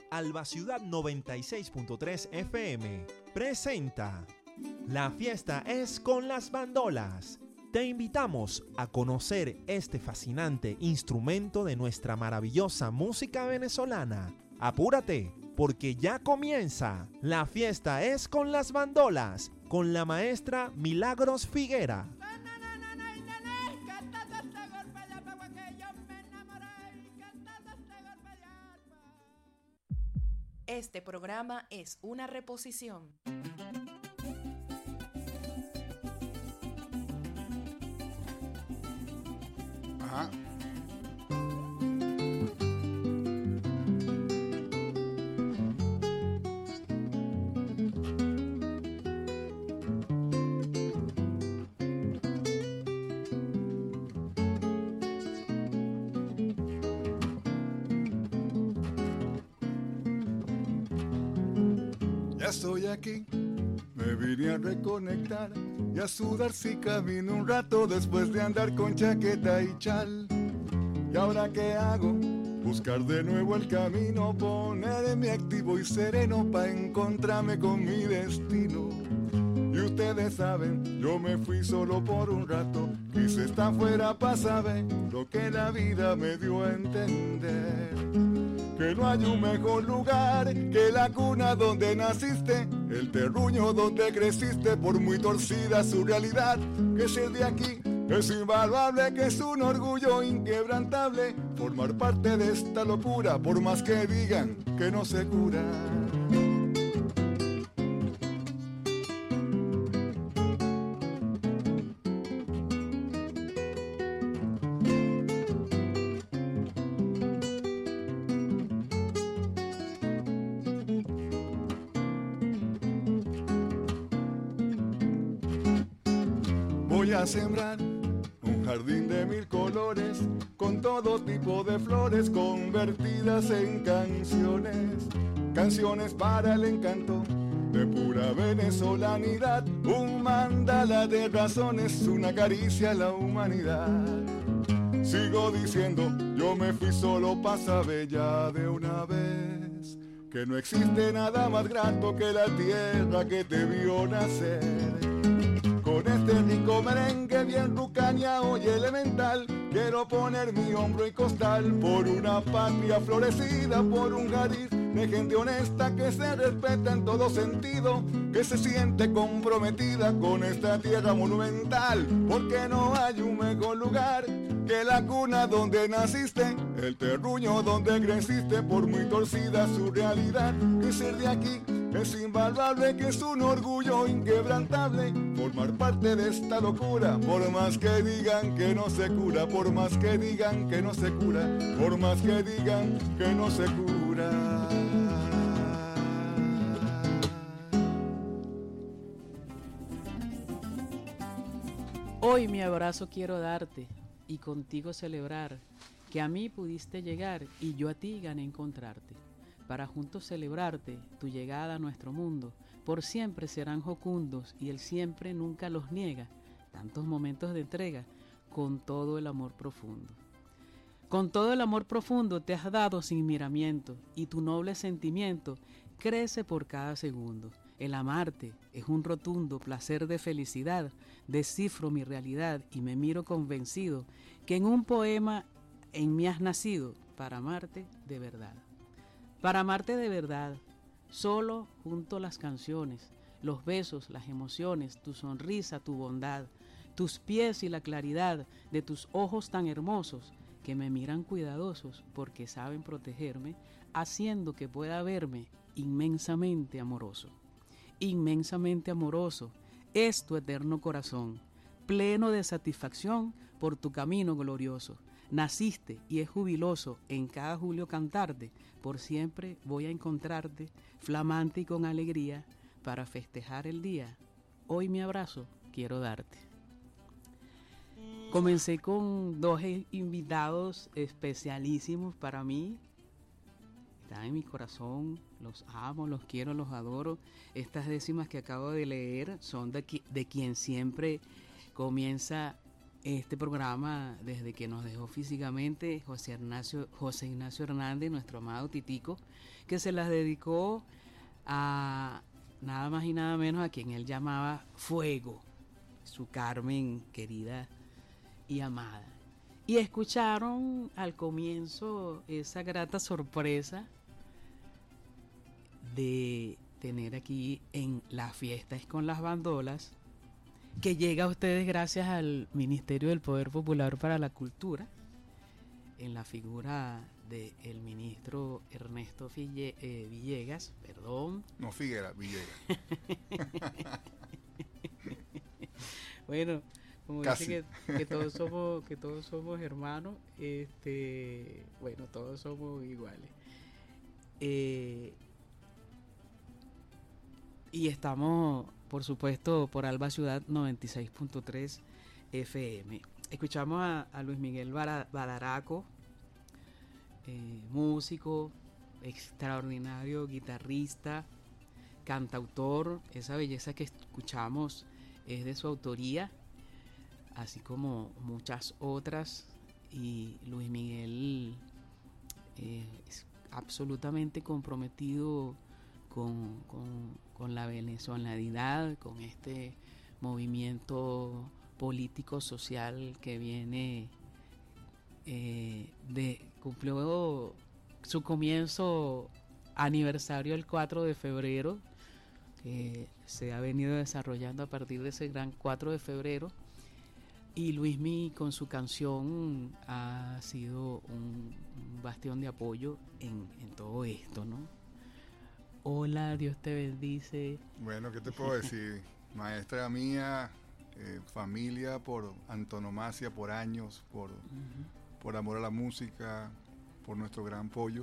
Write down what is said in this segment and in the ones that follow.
Alba Ciudad 96.3 FM presenta La fiesta es con las bandolas. Te invitamos a conocer este fascinante instrumento de nuestra maravillosa música venezolana. Apúrate, porque ya comienza La fiesta es con las bandolas, con la maestra Milagros Figuera. Este programa es una reposición. Ajá. Ya estoy aquí, me vine a reconectar y a sudar si camino un rato después de andar con chaqueta y chal. ¿Y ahora qué hago? Buscar de nuevo el camino, ponerme activo y sereno pa' encontrarme con mi destino. Y ustedes saben, yo me fui solo por un rato, quise estar fuera pa' saber lo que la vida me dio a entender. Que no hay un mejor lugar que la cuna donde naciste, el terruño donde creciste, por muy torcida su realidad, que ser de aquí es invaluable, que es un orgullo inquebrantable, formar parte de esta locura, por más que digan que no se cura. Voy a sembrar un jardín de 1000 colores, con todo tipo de flores convertidas en canciones. Canciones para el encanto de pura venezolanidad, un mandala de razones, una caricia a la humanidad. Sigo diciendo, yo me fui solo pa' saber ya de una vez que no existe nada más grato que la tierra que te vio nacer. Con este rico merengue bien rucañao y elemental, quiero poner mi hombro y costal por una patria florecida, por un jardín de gente honesta que se respeta en todo sentido, que se siente comprometida con esta tierra monumental, porque no hay un mejor lugar que la cuna donde naciste, el terruño donde creciste, por muy torcida su realidad, que ser de aquí es invaluable, que es un orgullo inquebrantable, formar parte de esta locura, por más que digan que no se cura, por más que digan que no se cura, por más que digan que no se cura. Hoy mi abrazo quiero darte y contigo celebrar que a mí pudiste llegar y yo a ti gané encontrarte. Para juntos celebrarte tu llegada a nuestro mundo, por siempre serán jocundos y el siempre nunca los niega, tantos momentos de entrega, con todo el amor profundo. Con todo el amor profundo te has dado sin miramiento, y tu noble sentimiento crece por cada segundo. El amarte es un rotundo placer de felicidad, descifro mi realidad y me miro convencido que en un poema en mí has nacido para amarte de verdad. Para amarte de verdad, solo junto las canciones, los besos, las emociones, tu sonrisa, tu bondad, tus pies y la claridad de tus ojos tan hermosos que me miran cuidadosos porque saben protegerme, haciendo que pueda verme inmensamente amoroso. Inmensamente amoroso es tu eterno corazón, pleno de satisfacción por tu camino glorioso. Naciste y es jubiloso en cada julio cantarte, por siempre voy a encontrarte, flamante y con alegría, para festejar el día. Hoy mi abrazo quiero darte. Comencé con dos invitados especialísimos para mí. Están en mi corazón, los amo, los quiero, los adoro. Estas décimas que acabo de leer son de quien siempre comienza este programa, desde que nos dejó físicamente José Ignacio Hernández, nuestro amado Titico, que se las dedicó a nada más y nada menos a quien él llamaba Fuego, su Carmen querida y amada. Y escucharon al comienzo esa grata sorpresa de tener aquí en La Fiesta es con las Bandolas, que llega a ustedes gracias al Ministerio del Poder Popular para la Cultura, en la figura del ministro Ernesto Villegas, perdón. No, Figuera, Villegas. Bueno, como Casi. dice que todos somos hermanos, bueno, todos somos iguales. Y estamos, por supuesto, por Alba Ciudad 96.3 FM. Escuchamos a Luis Miguel Badaraco, músico, extraordinario guitarrista, cantautor. Esa belleza que escuchamos es de su autoría, así como muchas otras. Y Luis Miguel es absolutamente comprometido con la venezolanidad, con este movimiento político social que viene cumplió su comienzo aniversario el 4 de febrero, que se ha venido desarrollando a partir de ese gran 4 de febrero, y Luismi con su canción ha sido un bastión de apoyo en todo esto, ¿no? Hola, Dios te bendice. Bueno, ¿qué te puedo decir? Maestra mía, familia por antonomasia, por años, por amor a la música, por nuestro gran pollo.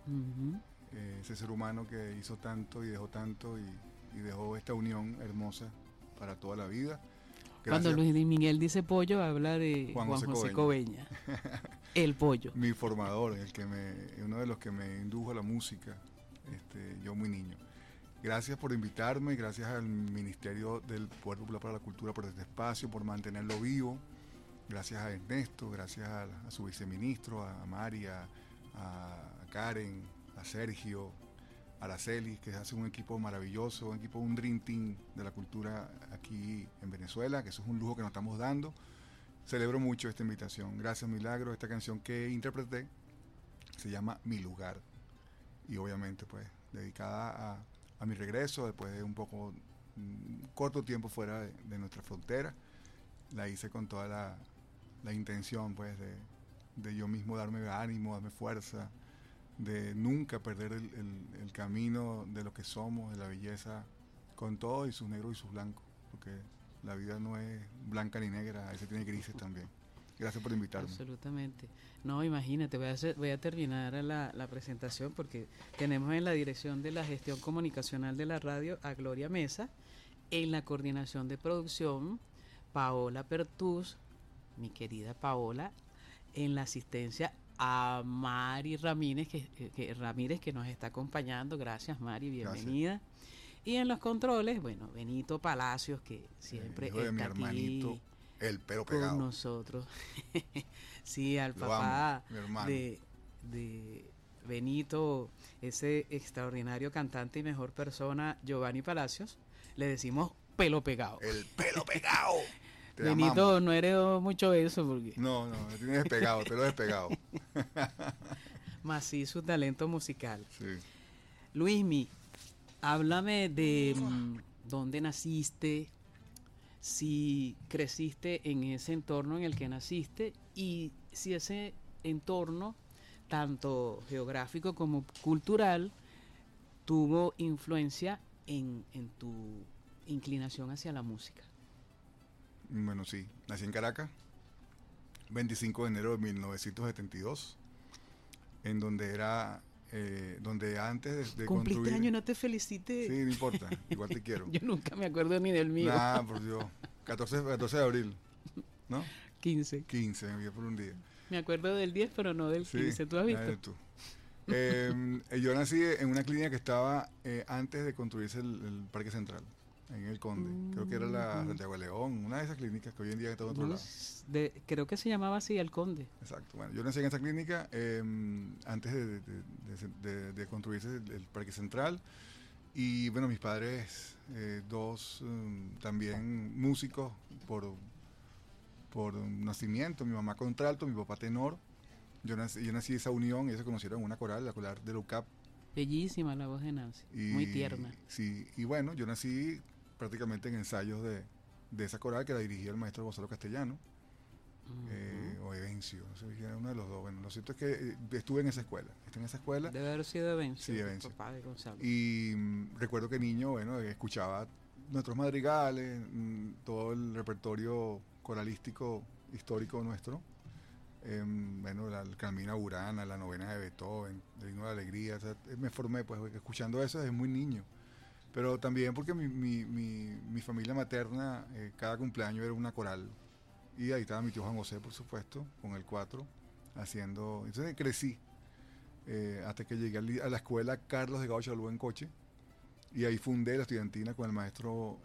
Ese ser humano que hizo tanto y dejó esta unión hermosa para toda la vida. Gracias. Cuando Luis Miguel dice pollo, habla de Juan José Coveña. El pollo. Mi formador, uno de los que me indujo a la música, yo muy niño. Gracias por invitarme, gracias al Ministerio del Poder Popular para la Cultura por este espacio, por mantenerlo vivo. Gracias a Ernesto, gracias a su viceministro, a María, a Karen, a Sergio, a Araceli, que hace un equipo maravilloso, un Dream Team de la cultura aquí en Venezuela, que eso es un lujo que nos estamos dando. Celebro mucho esta invitación. Gracias, Milagro. Esta canción que interpreté se llama Mi Lugar, y obviamente pues dedicada a mi regreso después de un corto tiempo fuera de nuestra frontera. La hice con toda la intención pues de yo mismo darme ánimo, darme fuerza, de nunca perder el camino de lo que somos, de la belleza, con todo y sus negros y sus blancos, porque la vida no es blanca ni negra, a veces tiene grises también. Gracias por invitarme. Absolutamente. No, imagínate, voy a terminar la presentación porque tenemos en la dirección de la gestión comunicacional de la radio a Gloria Mesa, en la coordinación de producción Paola Pertús, mi querida Paola, en la asistencia a Mari Ramírez, que nos está acompañando. Gracias, Mari, bienvenida. Gracias. Y en los controles, bueno, Benito Palacios, que siempre está mi hermanito, aquí el pelo pegado con nosotros. Sí, al papá de Benito, ese extraordinario cantante y mejor persona, Giovanni Palacios, le decimos pelo pegado. El pelo pegado. Benito amamos. No heredó mucho eso porque... No, tiene despegado, el pelo despegado. Más sí su talento musical. Sí. Luismi, háblame de dónde naciste, si creciste en ese entorno en el que naciste y si ese entorno, tanto geográfico como cultural, tuvo influencia en tu inclinación hacia la música. Bueno, sí. Nací en Caracas, 25 de enero de 1972, en donde era... donde antes de ¿Cumpliste construir... año y no te felicité? Sí, no importa, igual te quiero. Yo nunca me acuerdo ni del mío. Nah, por Dios. 14 de abril, ¿no? 15. 15, me vi por un día. Me acuerdo del 10, pero no del 15. Sí, ¿tú has visto? Tú. Yo nací en una clínica que estaba antes de construirse el Parque Central. en el Conde. Creo que era la Santiago de León, una de esas clínicas que hoy en día está en otro No, lado. creo que se llamaba así, el Conde. Exacto. Bueno, yo nací en esa clínica antes de construirse el Parque Central. Y bueno, mis padres, dos también músicos por nacimiento, mi mamá contralto, mi papá tenor. Yo nací esa unión, ellos se conocieron en una coral, la coral de la UCAP. Bellísima la voz de Nancy, muy tierna. Sí, y bueno, yo nací prácticamente en ensayos de esa coral que la dirigía el maestro Gonzalo Castellano, o Evencio, no sé, era uno de los dos. Bueno, lo cierto es que estuve en esa escuela. Debe haber sido Evencio, sí, Evencio. papá de Gonzalo. Y recuerdo que niño, bueno, escuchaba nuestros madrigales, todo el repertorio coralístico histórico nuestro. Bueno, la Carmina Burana, la novena de Beethoven, el himno de la alegría. O sea, me formé pues escuchando eso desde muy niño. Pero también porque mi familia materna, cada cumpleaños era una coral. Y ahí estaba mi tío Juan José, por supuesto, con el 4, haciendo... Entonces crecí hasta que llegué a la escuela Carlos de Gaucho Chalú en Coche. Y ahí fundé la estudiantina con el maestro...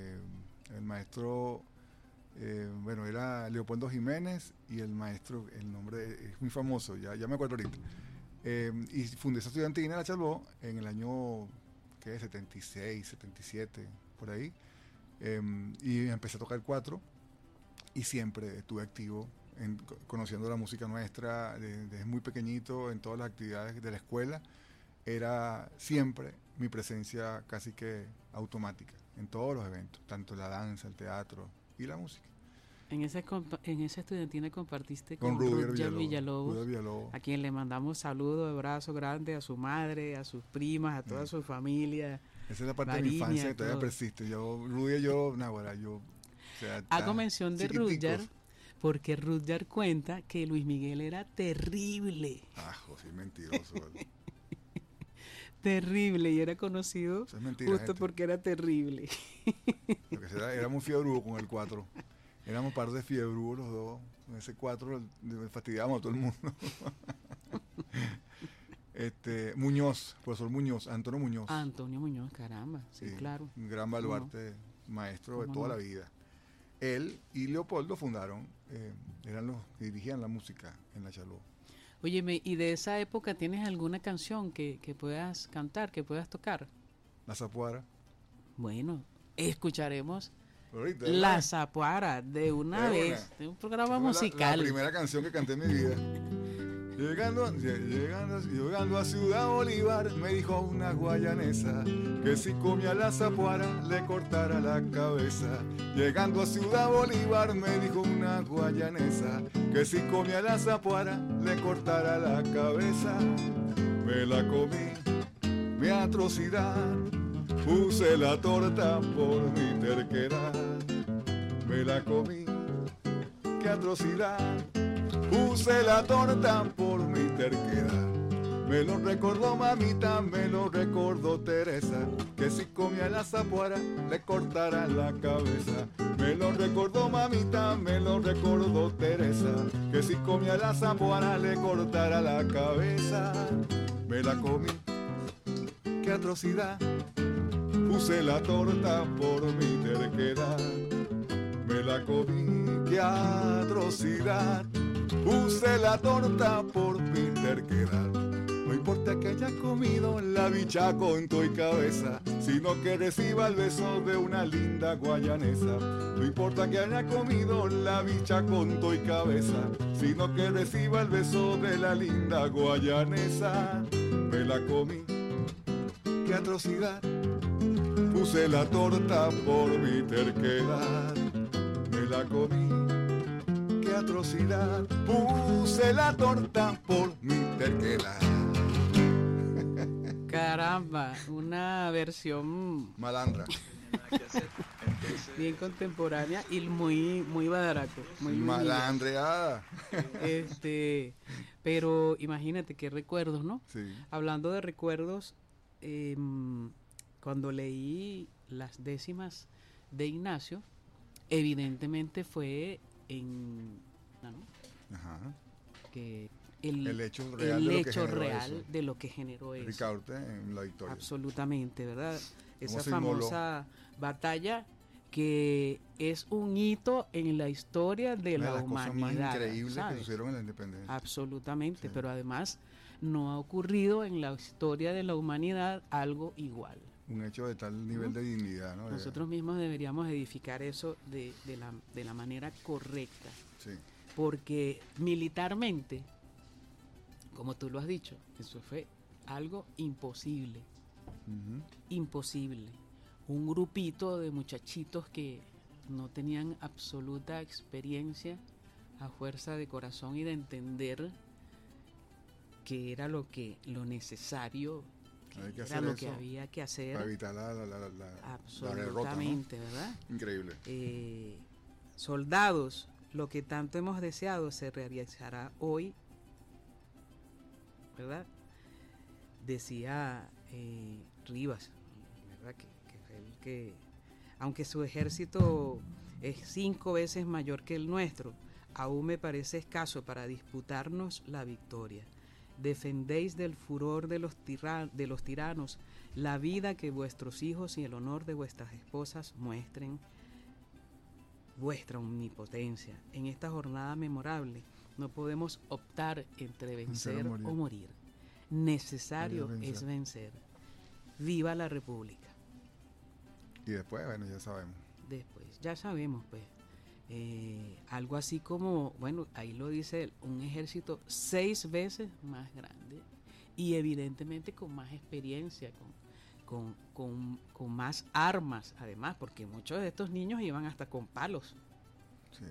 bueno, era Leopoldo Jiménez y el maestro, el nombre es muy famoso, ya me acuerdo ahorita. Y fundé esa estudiantina, la Chalbó, en el año, ¿qué? 76, 77, por ahí. Y empecé a tocar 4 y siempre estuve activo conociendo la música nuestra desde muy pequeñito, en todas las actividades de la escuela. Era siempre mi presencia casi que automática en todos los eventos, tanto la danza, el teatro y la música. En esa estudiantina compartiste con Rudyard Villalobos, a quien le mandamos saludos, abrazo grande, a su madre, a sus primas, a toda su familia. Esa es la parte de mi infancia que todavía persiste. Hago mención de Rudyard porque Rudyard cuenta que Luis Miguel era terrible. José, mentiroso. Terrible, y era conocido es mentira, justo gente. Porque era terrible. Lo que será, éramos fiebrudos con el 4. Éramos par de fiebrudos los dos. Con ese 4 fastidiábamos a todo el mundo. Muñoz, profesor Muñoz, Antonio Muñoz. Antonio Muñoz, caramba, sí, claro. Un gran baluarte, maestro de toda la vida. Él y Leopoldo fundaron, eran los que dirigían la música en la Chaló. Óyeme, ¿y de esa época tienes alguna canción que puedas cantar, que puedas tocar? La Zapuara. Bueno, escucharemos Ahorita, La Zapuara de una vez, de un programa musical. La primera canción que canté en mi vida. Llegando a Ciudad Bolívar, me dijo una guayanesa que si comía la zapuara le cortara la cabeza. Llegando a Ciudad Bolívar, me dijo una guayanesa que si comía la zapuara le cortara la cabeza. Me la comí, mi atrocidad, puse la torta por mi terquedad. Me la comí, qué atrocidad, puse la torta por mi terquedad. Me lo recordó mamita, me lo recordó Teresa, que si comía la zapuara le cortara la cabeza. Me lo recordó mamita, me lo recordó Teresa, que si comía la zapuara le cortara la cabeza. Me la comí, qué atrocidad, puse la torta por mi terquedad. Me la comí, qué atrocidad, puse la torta por mi terquedad. No importa que haya comido la bicha con to y cabeza, sino que reciba el beso de una linda guayanesa. No importa que haya comido la bicha con to y cabeza, sino que reciba el beso de la linda guayanesa. Me la comí, qué atrocidad, puse la torta por mi terquedad. Me la comí, qué atrocidad, puse la torta por mi terquedad. Caramba, una versión Malandra. bien contemporánea y muy badaraco, muy malandreada. Pero imagínate qué recuerdos, ¿no? Sí. Hablando de recuerdos, cuando leí las décimas de Ignacio, evidentemente fue en... ¿no? Ajá. Que el hecho real de lo que generó eso. Ricaurte en la victoria. Absolutamente, ¿verdad? Esa famosa batalla que es un hito en la historia de la humanidad. Una de las cosas más increíbles que sucedieron en la independencia. Absolutamente, sí. Pero además no ha ocurrido en la historia de la humanidad algo igual. Un hecho de tal nivel de dignidad, ¿no? Nosotros mismos deberíamos edificar eso de la manera correcta. Sí. Porque militarmente, como tú lo has dicho, eso fue algo imposible. Imposible. Un grupito de muchachitos que no tenían absoluta experiencia, a fuerza de corazón y de entender que era lo necesario, que era lo que había que hacer para evitar la absolutamente, derrota, ¿no? ¿verdad? Increíble. Soldados, lo que tanto hemos deseado se realizará hoy, ¿verdad? Decía Rivas, ¿verdad? Que fue el que, aunque su ejército es 5 veces mayor que el nuestro, aún me parece escaso para disputarnos la victoria. Defendéis del furor de los tiranos la vida que vuestros hijos y el honor de vuestras esposas muestren vuestra omnipotencia. En esta jornada memorable no podemos optar entre vencer o morir. Necesario es vencer. Viva la República. Y después, bueno, ya sabemos. Pues. Algo así como, bueno, ahí lo dice él, un ejército 6 veces más grande y evidentemente con más experiencia, con más armas, además, porque muchos de estos niños iban hasta con palos. Sí.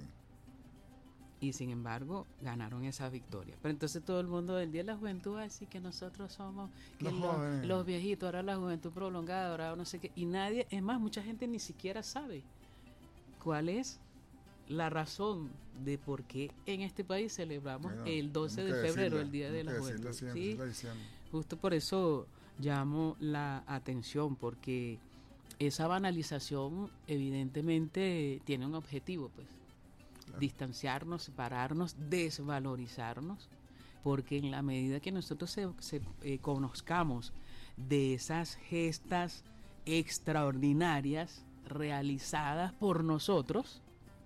Y sin embargo, ganaron esa victoria. Pero entonces todo el mundo del Día de la Juventud va a decir que nosotros somos los viejitos, ahora la juventud prolongada, ahora no sé qué. Y nadie, es más, mucha gente ni siquiera sabe cuál es la razón de por qué en este país celebramos el 12 de febrero, el Día de la Juventud. ¿Sí? Justo por eso llamo la atención, porque esa banalización evidentemente tiene un objetivo, pues. Claro. Distanciarnos, separarnos, desvalorizarnos, porque en la medida que nosotros conozcamos de esas gestas extraordinarias realizadas por nosotros,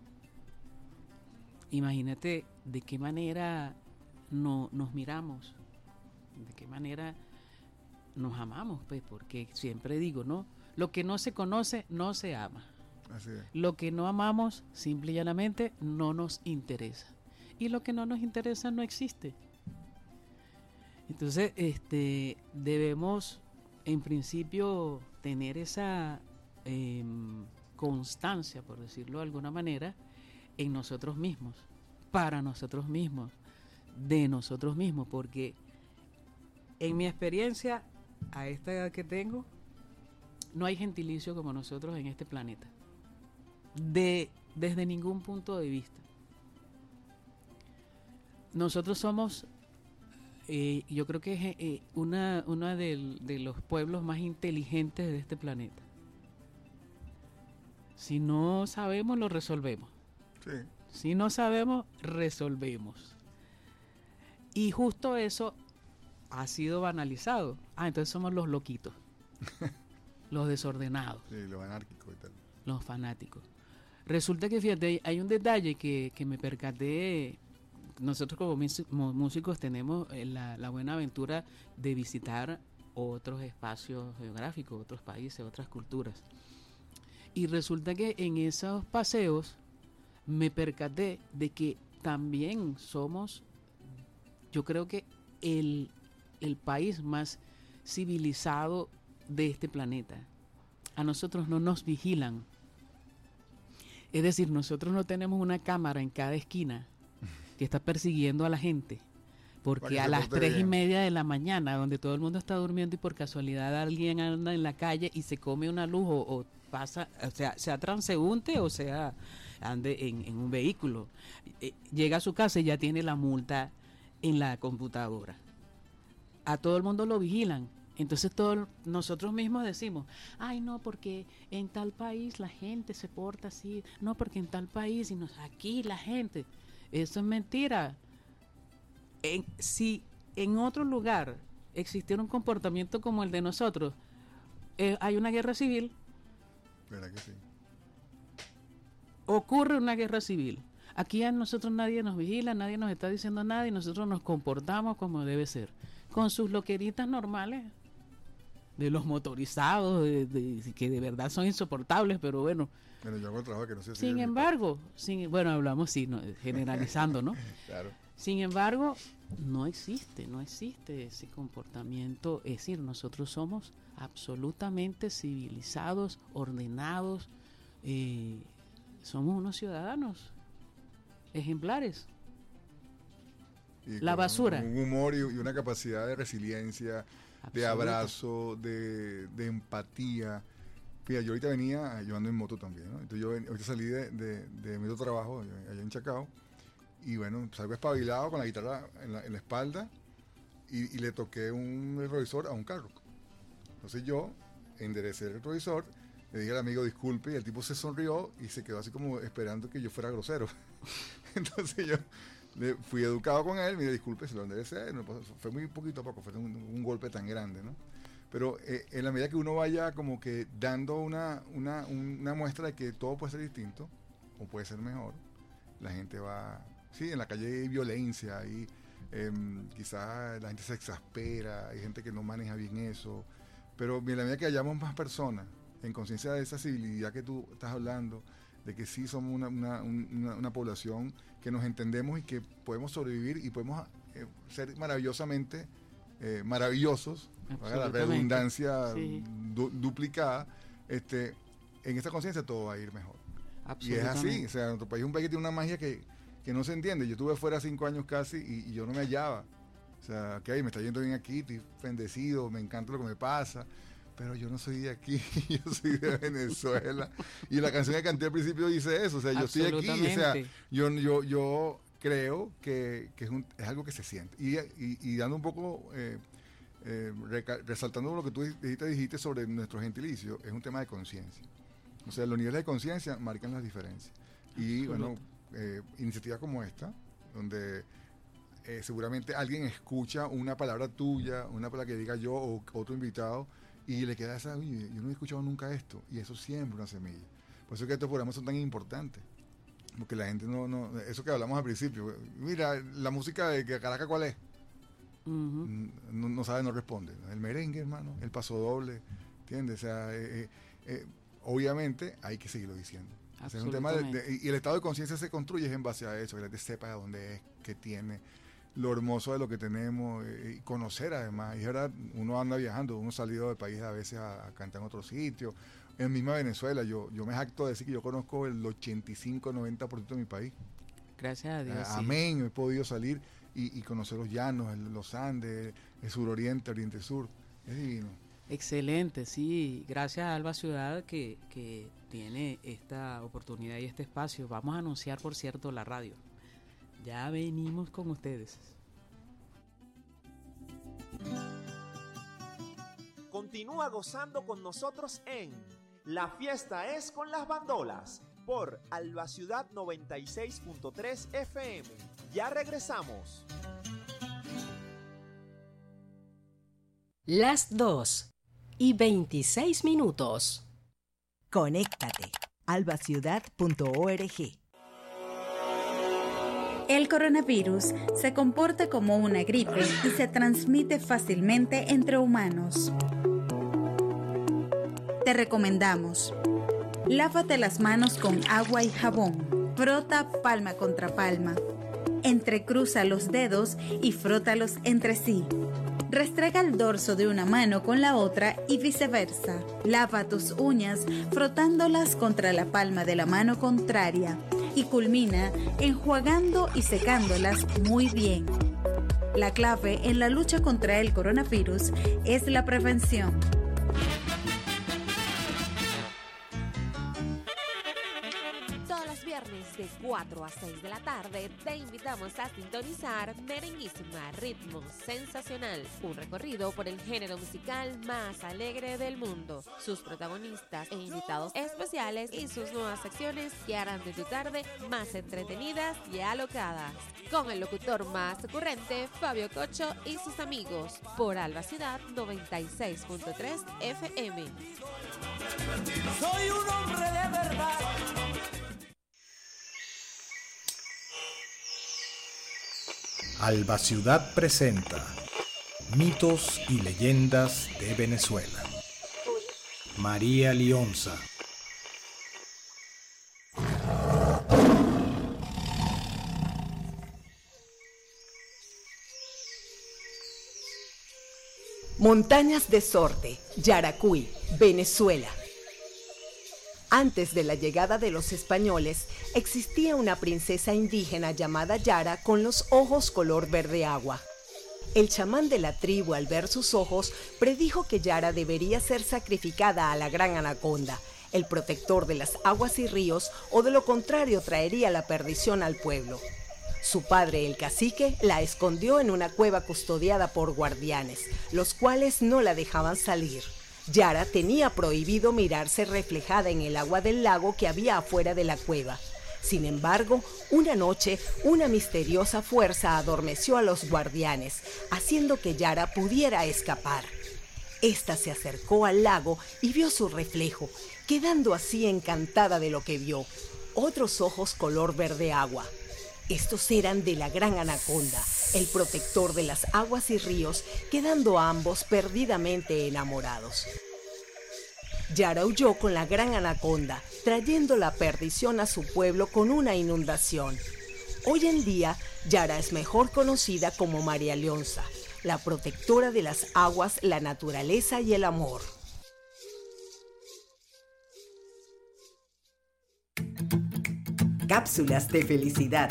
imagínate de qué manera nos miramos, de qué manera nos amamos, pues, porque siempre digo, ¿no? Lo que no se conoce no se ama. Así es. Lo que no amamos, simple y llanamente, no nos interesa. Y lo que no nos interesa no existe. Entonces, debemos, en principio, tener esa constancia, por decirlo de alguna manera, en nosotros mismos, para nosotros mismos, de nosotros mismos, porque en mi experiencia, a esta edad que tengo, no hay gentilicio como nosotros en este planeta, desde ningún punto de vista. Nosotros somos, yo creo que es una de los pueblos más inteligentes de este planeta. Si no sabemos, lo resolvemos. Sí. Si no sabemos, resolvemos. Y justo eso ha sido banalizado. Entonces somos los loquitos, los desordenados. Sí, los anárquicos y tal. Los fanáticos. Resulta que, fíjate, hay un detalle que me percaté. Nosotros como músicos tenemos la buena aventura de visitar otros espacios geográficos, otros países, otras culturas. Y resulta que en esos paseos me percaté de que también somos, yo creo que el país más civilizado de este planeta. A nosotros no nos vigilan. Es decir, nosotros no tenemos una cámara en cada esquina que está persiguiendo a la gente, porque a las 3:30 de la mañana, donde todo el mundo está durmiendo y por casualidad alguien anda en la calle y se come una luz o pasa, o sea transeúnte o sea ande en un vehículo, llega a su casa y ya tiene la multa en la computadora. A todo el mundo lo vigilan. Entonces nosotros mismos decimos, ay no, porque en tal país la gente se porta así, no porque en tal país, aquí la gente, eso es mentira. Si en otro lugar existiera un comportamiento como el de nosotros, hay una guerra civil. ¿Verdad que sí? Ocurre una guerra civil. Aquí a nosotros nadie nos vigila, nadie nos está diciendo nada y nosotros nos comportamos como debe ser. Con sus loqueritas normales, de los motorizados, que de verdad son insoportables, pero bueno. Bueno, yo hago trabajo que no sé si... Sin embargo, bueno, hablamos, sí, no, generalizando, ¿no? Claro. Sin embargo, no existe ese comportamiento. Es decir, nosotros somos absolutamente civilizados, ordenados, somos unos ciudadanos ejemplares. Y la basura. Un humor y una capacidad de resiliencia, de abrazo, de empatía. Fíjate, yo ahorita yo ando en moto también, ¿no? Entonces yo ahorita salí de mi otro trabajo allá en Chacao, y bueno, salgo espabilado con la guitarra en la espalda, y le toqué un retrovisor a un carro. Entonces yo enderecé el retrovisor, le dije al amigo disculpe, y el tipo se sonrió y se quedó así como esperando que yo fuera grosero. Entonces yo fui educado con él, mire, disculpe, se lo enderecé, fue muy poquito a poco, fue un golpe tan grande, ¿no? Pero en la medida que uno vaya como que dando una muestra de que todo puede ser distinto, o puede ser mejor, la gente va... Sí, en la calle hay violencia, quizás la gente se exaspera, hay gente que no maneja bien eso, pero en la medida que hayamos más personas en conciencia de esa civilidad que tú estás hablando, de que sí somos una población que nos entendemos y que podemos sobrevivir y podemos ser maravillosamente maravillosos, la redundancia sí. Duplicada, en esta conciencia todo va a ir mejor. Y es así, o sea, nuestro país es un país que tiene una magia que no se entiende. Yo estuve fuera 5 años casi y yo no me hallaba. O sea, me está yendo bien aquí, estoy bendecido, me encanta lo que me pasa, pero yo no soy de aquí, yo soy de Venezuela. Y la canción que canté al principio dice eso, o sea, yo estoy aquí, o sea, yo creo que es algo que se siente. Y dando un poco, resaltando lo que tú dijiste sobre nuestro gentilicio, es un tema de conciencia. O sea, los niveles de conciencia marcan las diferencias. Y bueno, iniciativas como esta, donde seguramente alguien escucha una palabra tuya, una palabra que diga yo o otro invitado, y le queda esa, oye, yo no he escuchado nunca esto, y eso siembra una semilla. Por eso es que estos programas son tan importantes, porque la gente no eso que hablamos al principio, mira, la música de Caracas, ¿cuál es? Uh-huh. No sabe, no responde. El merengue, hermano, el paso doble, ¿entiendes? O sea, obviamente hay que seguirlo diciendo. O sea, es un tema y el estado de conciencia se construye en base a eso, que la gente sepa de dónde es, qué tiene, lo hermoso de lo que tenemos, y conocer además. Y es verdad, uno anda viajando, uno ha salido del país a veces a cantar en otros sitios. En misma Venezuela, yo me jacto de decir que yo conozco el 85-90% de mi país. Gracias a Dios. Amén, he podido salir y conocer los llanos, los Andes, el suroriente, oriente sur. Es divino. Excelente, sí. Gracias a Alba Ciudad que tiene esta oportunidad y este espacio. Vamos a anunciar, por cierto, la radio. Ya venimos con ustedes. Continúa gozando con nosotros en La Fiesta es con las Bandolas por Alba Ciudad 96.3 FM. Ya regresamos. Las 2:26. Conéctate. albaciudad.org. El coronavirus se comporta como una gripe y se transmite fácilmente entre humanos. Te recomendamos: lávate las manos con agua y jabón. Frota palma contra palma. Entrecruza los dedos y frótalos entre sí. Restrega el dorso de una mano con la otra y viceversa. Lava tus uñas frotándolas contra la palma de la mano contraria y culmina enjuagando y secándolas muy bien. La clave en la lucha contra el coronavirus es la prevención. Todos los viernes de 4 a 6 de la tarde, te invitamos a sintonizar Merenguísima, ritmo sensacional, un recorrido por el género musical más alegre del mundo, sus protagonistas e invitados especiales y sus nuevas secciones que harán de tu tarde más entretenidas y alocadas. Con el locutor más ocurrente, Fabio Cocho y sus amigos, por Alba Ciudad 96.3 FM. Soy un hombre de verdad. Alba Ciudad presenta Mitos y leyendas de Venezuela. María Lionza. Montañas de Sorte, Yaracuy, Venezuela. Antes de la llegada de los españoles, existía una princesa indígena llamada Yara con los ojos color verde agua. El chamán de la tribu, al ver sus ojos, predijo que Yara debería ser sacrificada a la gran anaconda, el protector de las aguas y ríos, o de lo contrario traería la perdición al pueblo. Su padre, el cacique, la escondió en una cueva custodiada por guardianes, los cuales no la dejaban salir. Yara tenía prohibido mirarse reflejada en el agua del lago que había afuera de la cueva. Sin embargo, una noche, una misteriosa fuerza adormeció a los guardianes, haciendo que Yara pudiera escapar. Esta se acercó al lago y vio su reflejo, quedando así encantada de lo que vio. Otros ojos color verde agua. Estos eran de la gran anaconda, el protector de las aguas y ríos, quedando ambos perdidamente enamorados. Yara huyó con la gran anaconda, trayendo la perdición a su pueblo con una inundación. Hoy en día, Yara es mejor conocida como María Lionza, la protectora de las aguas, la naturaleza y el amor. Cápsulas de felicidad.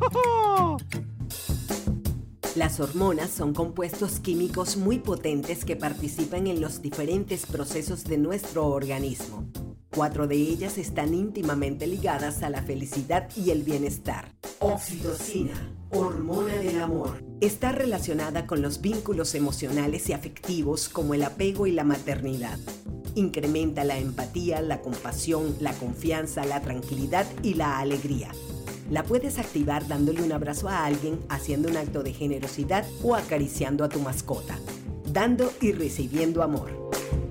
Las hormonas son compuestos químicos muy potentes que participan en los diferentes procesos de nuestro organismo. 4 de ellas están íntimamente ligadas a la felicidad y el bienestar. Oxitocina, hormona del amor. Está relacionada con los vínculos emocionales y afectivos como el apego y la maternidad. Incrementa la empatía, la compasión, la confianza, la tranquilidad y la alegría. La puedes activar dándole un abrazo a alguien, haciendo un acto de generosidad o acariciando a tu mascota. Dando y recibiendo amor.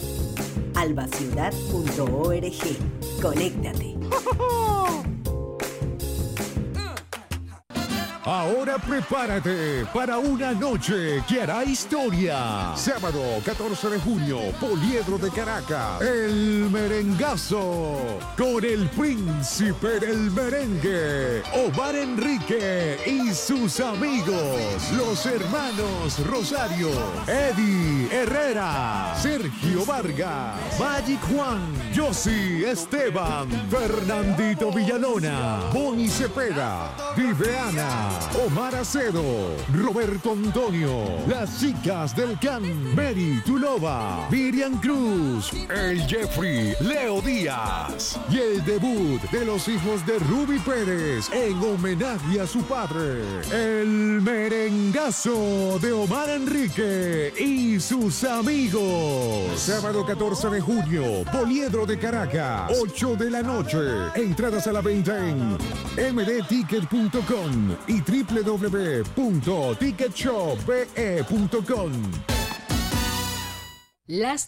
albaciudad.org. Conéctate. Ahora prepárate para una noche que hará historia. Sábado 14 de junio, Poliedro de Caracas, El Merengazo, con el príncipe del merengue, Omar Enrique y sus amigos, los hermanos Rosario, Eddie Herrera, Sergio Vargas, Magic Juan, Yossi Esteban, Fernandito Villalona, Bonnie Cepeda, Viveana, Omar Acedo, Roberto Antonio, las chicas del Can, Mary Tulova, Miriam Cruz, el Jeffrey, Leo Díaz y el debut de los hijos de Ruby Pérez en homenaje a su padre, el Merengazo de Omar Enrique y sus amigos. Sábado 14 de junio, Poliedro de Caracas, 8 de la noche. Entradas a la venta en mdticket.com y www.ticketshopbe.com. Las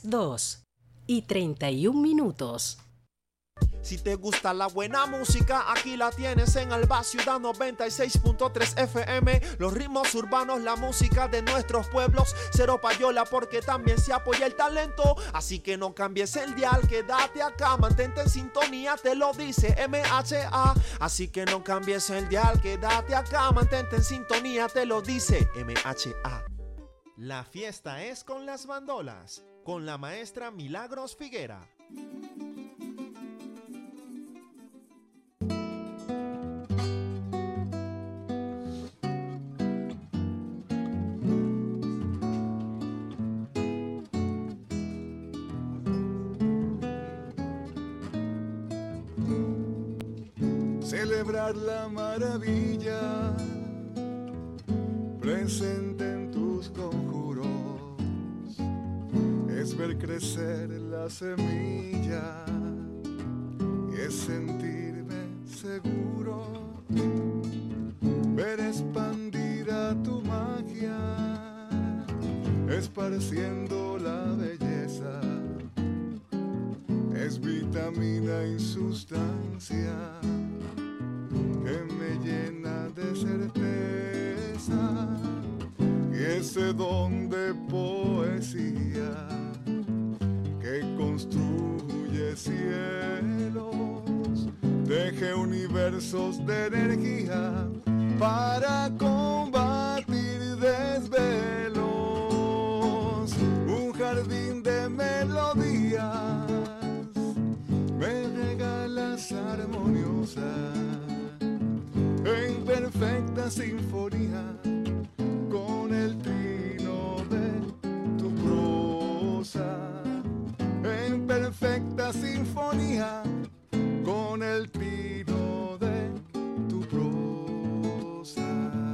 2:31. Si te gusta la buena música, aquí la tienes en Alba Ciudad 96.3 FM. Los ritmos urbanos, la música de nuestros pueblos. Cero payola porque también se apoya el talento. Así que no cambies el dial, quédate acá, mantente en sintonía, te lo dice MHA. Así que no cambies el dial, quédate acá, mantente en sintonía, te lo dice MHA. La fiesta es con las bandolas, con la maestra Milagros Figuera. celebrar la maravilla presente en tus conjuros, es ver crecer la semilla y es sentirme seguro, ver expandida tu magia, esparciendo la belleza, es vitamina y sustancia que me llena de certeza y ese don de poesía que construye cielos, teje universos de energía para combatir desvelos, un jardín de melodías me regalas armoniosa en perfecta sinfonía con el trino de tu prosa, en perfecta sinfonía con el trino de tu prosa.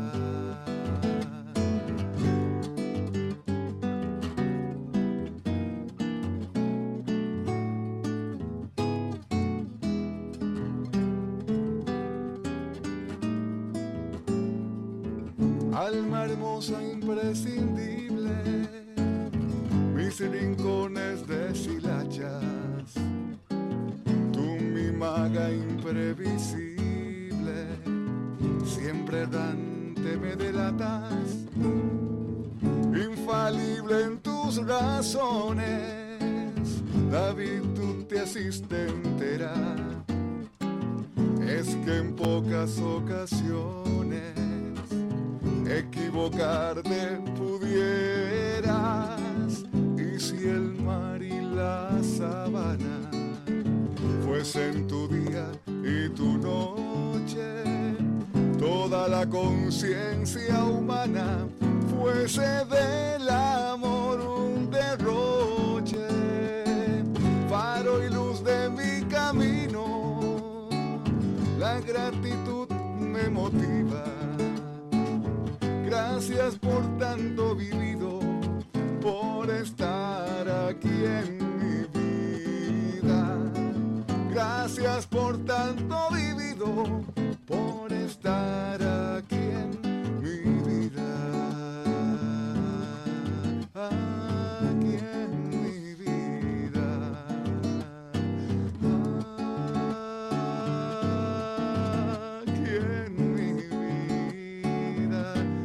Alma hermosa imprescindible, mis rincones deshilachas, tú mi maga imprevisible, siempre errante me delatas, infalible en tus razones, la virtud te asiste entera, es que en pocas ocasiones equivocarte pudieras, y si el mar y la sabana fuesen tu día y tu noche, toda la conciencia humana fuese del amor un derroche, faro y luz de mi camino, la gratitud me motiva. Gracias por tanto vivido, por estar aquí en mi vida. Gracias por tanto vivido, por estar aquí en mi vida. Aquí en mi vida. Aquí en mi vida.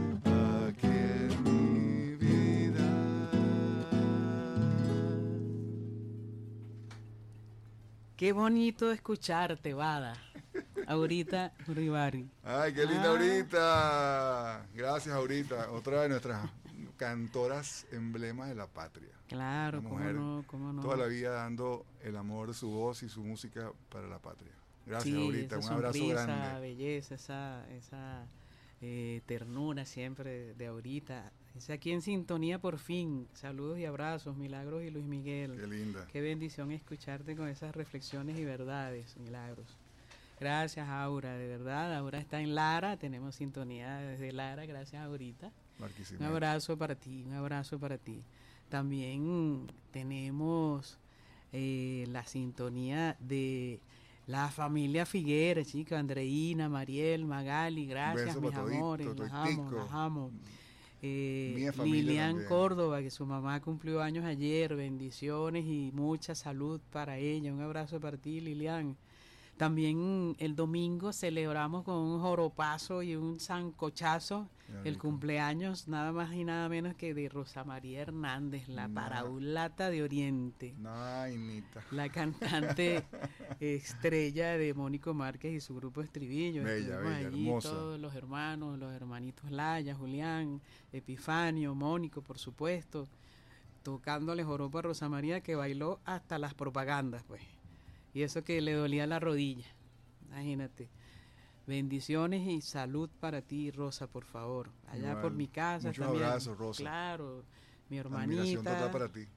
Qué bonito escucharte, Bada. Aurita Uribarri. Ay, qué linda Aurita. Gracias, Aurita. Otra de nuestras cantoras emblemas de la patria. Claro, una mujer cómo no. Toda la vida dando el amor, su voz y su música para la patria. Gracias, sí, Aurita. Un abrazo sonrisa, grande. Esa belleza, esa ternura siempre de Aurita. Es aquí en sintonía por fin. Saludos y abrazos, Milagros y Luis Miguel. Qué linda. Qué bendición escucharte con esas reflexiones y verdades, Milagros. Gracias, Aura, de verdad. Aura está en Lara, tenemos sintonía desde Lara, gracias, Aurita. Un abrazo para ti, un abrazo para ti. También tenemos la sintonía de la familia Figuera, chicos, Andreina, Mariel, Magali, gracias, mis amores, las amo. Lilian Córdoba, que su mamá cumplió años ayer, bendiciones y mucha salud para ella, un abrazo para ti, Lilian. También el domingo celebramos con un joropazo y un sancochazo el cumpleaños nada más y nada menos que de Rosa María Hernández, la paraulata de Oriente. La cantante estrella de Mónico Márquez y su grupo Estribillo. Bella, allí hermosa. todos los hermanos, los hermanitos Laya, Julián, Epifanio, Mónico, por supuesto, tocándole joropo a Rosa María, que bailó hasta las propagandas, pues. Y eso que le dolía la rodilla, imagínate. Bendiciones y salud para ti, Rosa, por favor. Allá igual, por mi casa. Muchos abrazos, Rosa. Claro, mi hermanita. Admiración total para ti.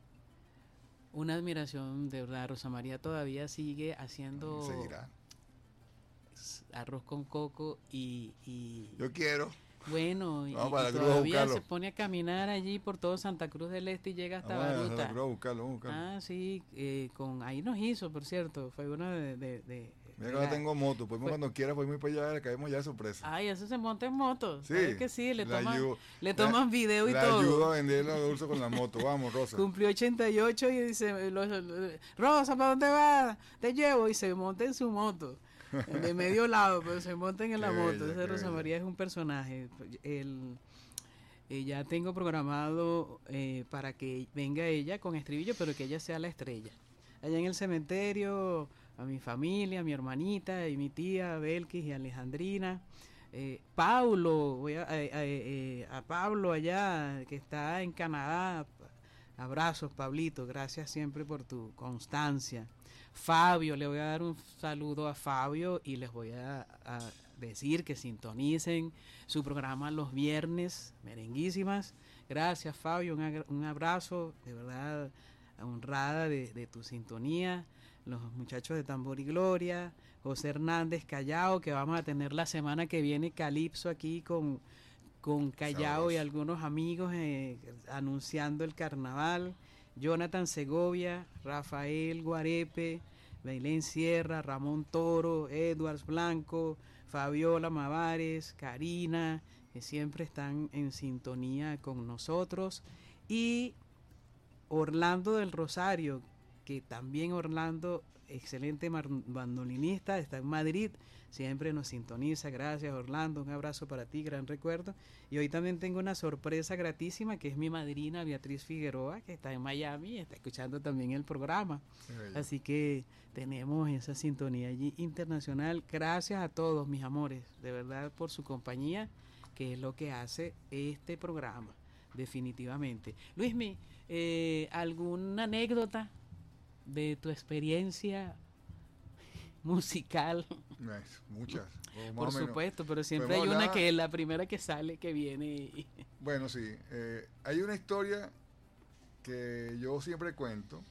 Una admiración, de verdad. Rosa María todavía sigue haciendo... arroz con coco y yo quiero. Bueno, y todavía se pone a caminar allí por todo Santa Cruz del Este y llega hasta Baruta. Vamos a buscarlo. Ah, sí, ahí nos hizo, por cierto, fue uno de mira que ahora tengo moto, podemos cuando quiera, podemos ir para allá, le caemos ya de sorpresa. Ay, eso se monta en moto. Sí, ¿sabes que sí? Le toman video y todo. Le ayudo a vender los dulces con la moto, vamos, Rosa. Cumplió 88 y dice, Rosa, ¿para dónde vas? Te llevo, y se monta en su moto. De medio lado, pero se montan en la moto. Esa Rosa María es un personaje. Ya tengo programado para que venga ella con estribillo, pero que ella sea la estrella. Allá en el cementerio, a mi familia, a mi hermanita y mi tía Belkis y Alejandrina. Paulo, voy a Pablo allá, que está en Canadá. Abrazos, Pablito, gracias siempre por tu constancia. Fabio, le voy a dar un saludo a Fabio y les voy a decir que sintonicen su programa los viernes, Merenguísimas. Gracias, Fabio, un abrazo, de verdad, honrada de tu sintonía. Los muchachos de Tambor y Gloria, José Hernández Callao, que vamos a tener la semana que viene Calipso aquí con Callao y algunos amigos anunciando el carnaval. Jonathan Segovia, Rafael Guarepe, Belén Sierra, Ramón Toro, Edwards Blanco, Fabiola Mavares, Karina, que siempre están en sintonía con nosotros, y Orlando del Rosario, que también Orlando, excelente bandolinista, está en Madrid, siempre nos sintoniza. Gracias, Orlando, un abrazo para ti, gran recuerdo. Y hoy también tengo una sorpresa gratísima, que es mi madrina Beatriz Figueroa, que está en Miami y está escuchando también el programa. Así que tenemos esa sintonía allí internacional. Gracias a todos, mis amores, de verdad, por su compañía, que es lo que hace este programa, definitivamente. Luismi, ¿alguna anécdota de tu experiencia musical? Muchas. Por supuesto, pero siempre hay una que es la primera que sale, que viene. Bueno, sí. Hay una historia que yo siempre cuento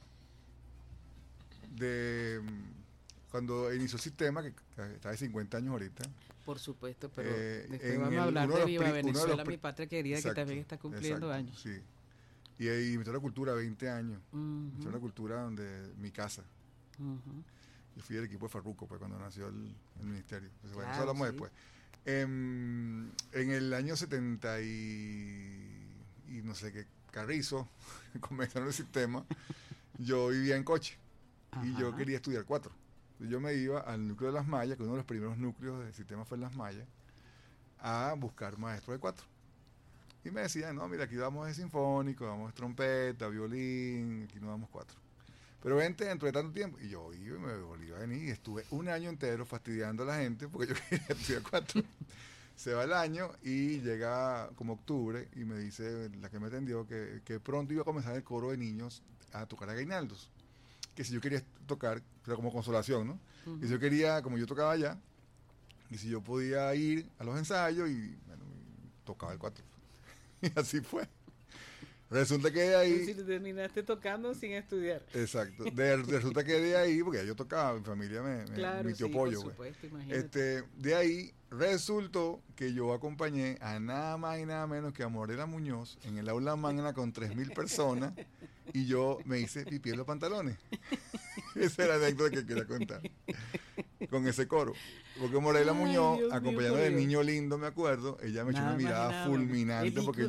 de cuando inició el sistema, que está de 50 años ahorita. Por supuesto, pero después vamos a hablar de Viva Venezuela, mi patria querida, exacto, que también está cumpliendo años. Sí. Y Misión de la Cultura, 20 años. Misión de la Cultura, donde mi casa. Yo fui del equipo de Farruko, pues, cuando nació el ministerio. Entonces, bueno, eso hablamos después. En el año 70 y no sé qué, Carrizo, comenzaron el sistema, yo vivía en Coche. Y yo quería estudiar 4. Yo me iba al núcleo de Las Mayas, que uno de los primeros núcleos del sistema fue en Las Mayas, a buscar maestros de 4. Y me decían, no, mira, aquí damos de sinfónico, damos trompeta, violín, aquí no damos 4. Pero vente dentro de tanto tiempo. Y yo iba y me volví a venir y estuve un año entero fastidiando a la gente porque yo quería estudiar 4. Se va el año y llega como octubre y me dice la que me atendió que pronto iba a comenzar el coro de niños a tocar aguinaldos. Que si yo quería tocar, pero como consolación, ¿no? Y si yo quería, como yo tocaba allá, y si yo podía ir a los ensayos y, bueno, tocaba el 4. Y así fue. Resulta que de ahí... Si terminaste tocando sin estudiar. Exacto. Resulta que de ahí, porque yo tocaba, mi familia me tío pollo. Por supuesto, imagínate. De ahí resultó que yo acompañé a nada más y nada menos que a Morela Muñoz en el aula magna con 3,000 personas y yo me hice pipí en los pantalones. Esa era la anécdota que quería contar. Con ese coro. Porque Morela Muñoz, Dios acompañando del Niño Lindo, me acuerdo, ella me echó una mirada fulminante porque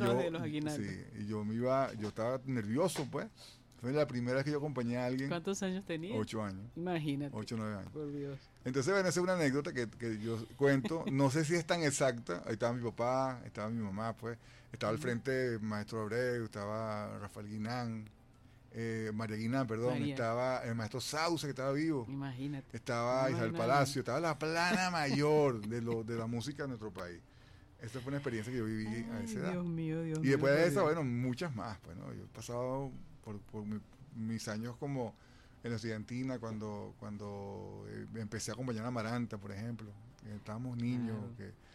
yo estaba nervioso, pues. Fue la primera vez que yo acompañé a alguien. ¿Cuántos años tenía? 8 años. Imagínate. 8 o 9 años. Por Dios. Entonces, bueno, esa es una anécdota que yo cuento. No sé si es tan exacta. Ahí estaba mi papá, estaba mi mamá, pues. Estaba al frente Maestro Abreu, estaba Rafael Guinán, María Guinán, perdón. María. Estaba el Maestro Sauce, que estaba vivo. Imagínate. Estaba Isabel Palacio, estaba la plana mayor de la música de nuestro país. Esta fue una experiencia que yo viví a esa edad. Dios mío. Y después de esa, bueno, muchas más. Pues, ¿no? Yo he pasado por mis años como en la estudiantina, cuando empecé a acompañar a Amaranta, por ejemplo. Estábamos niños,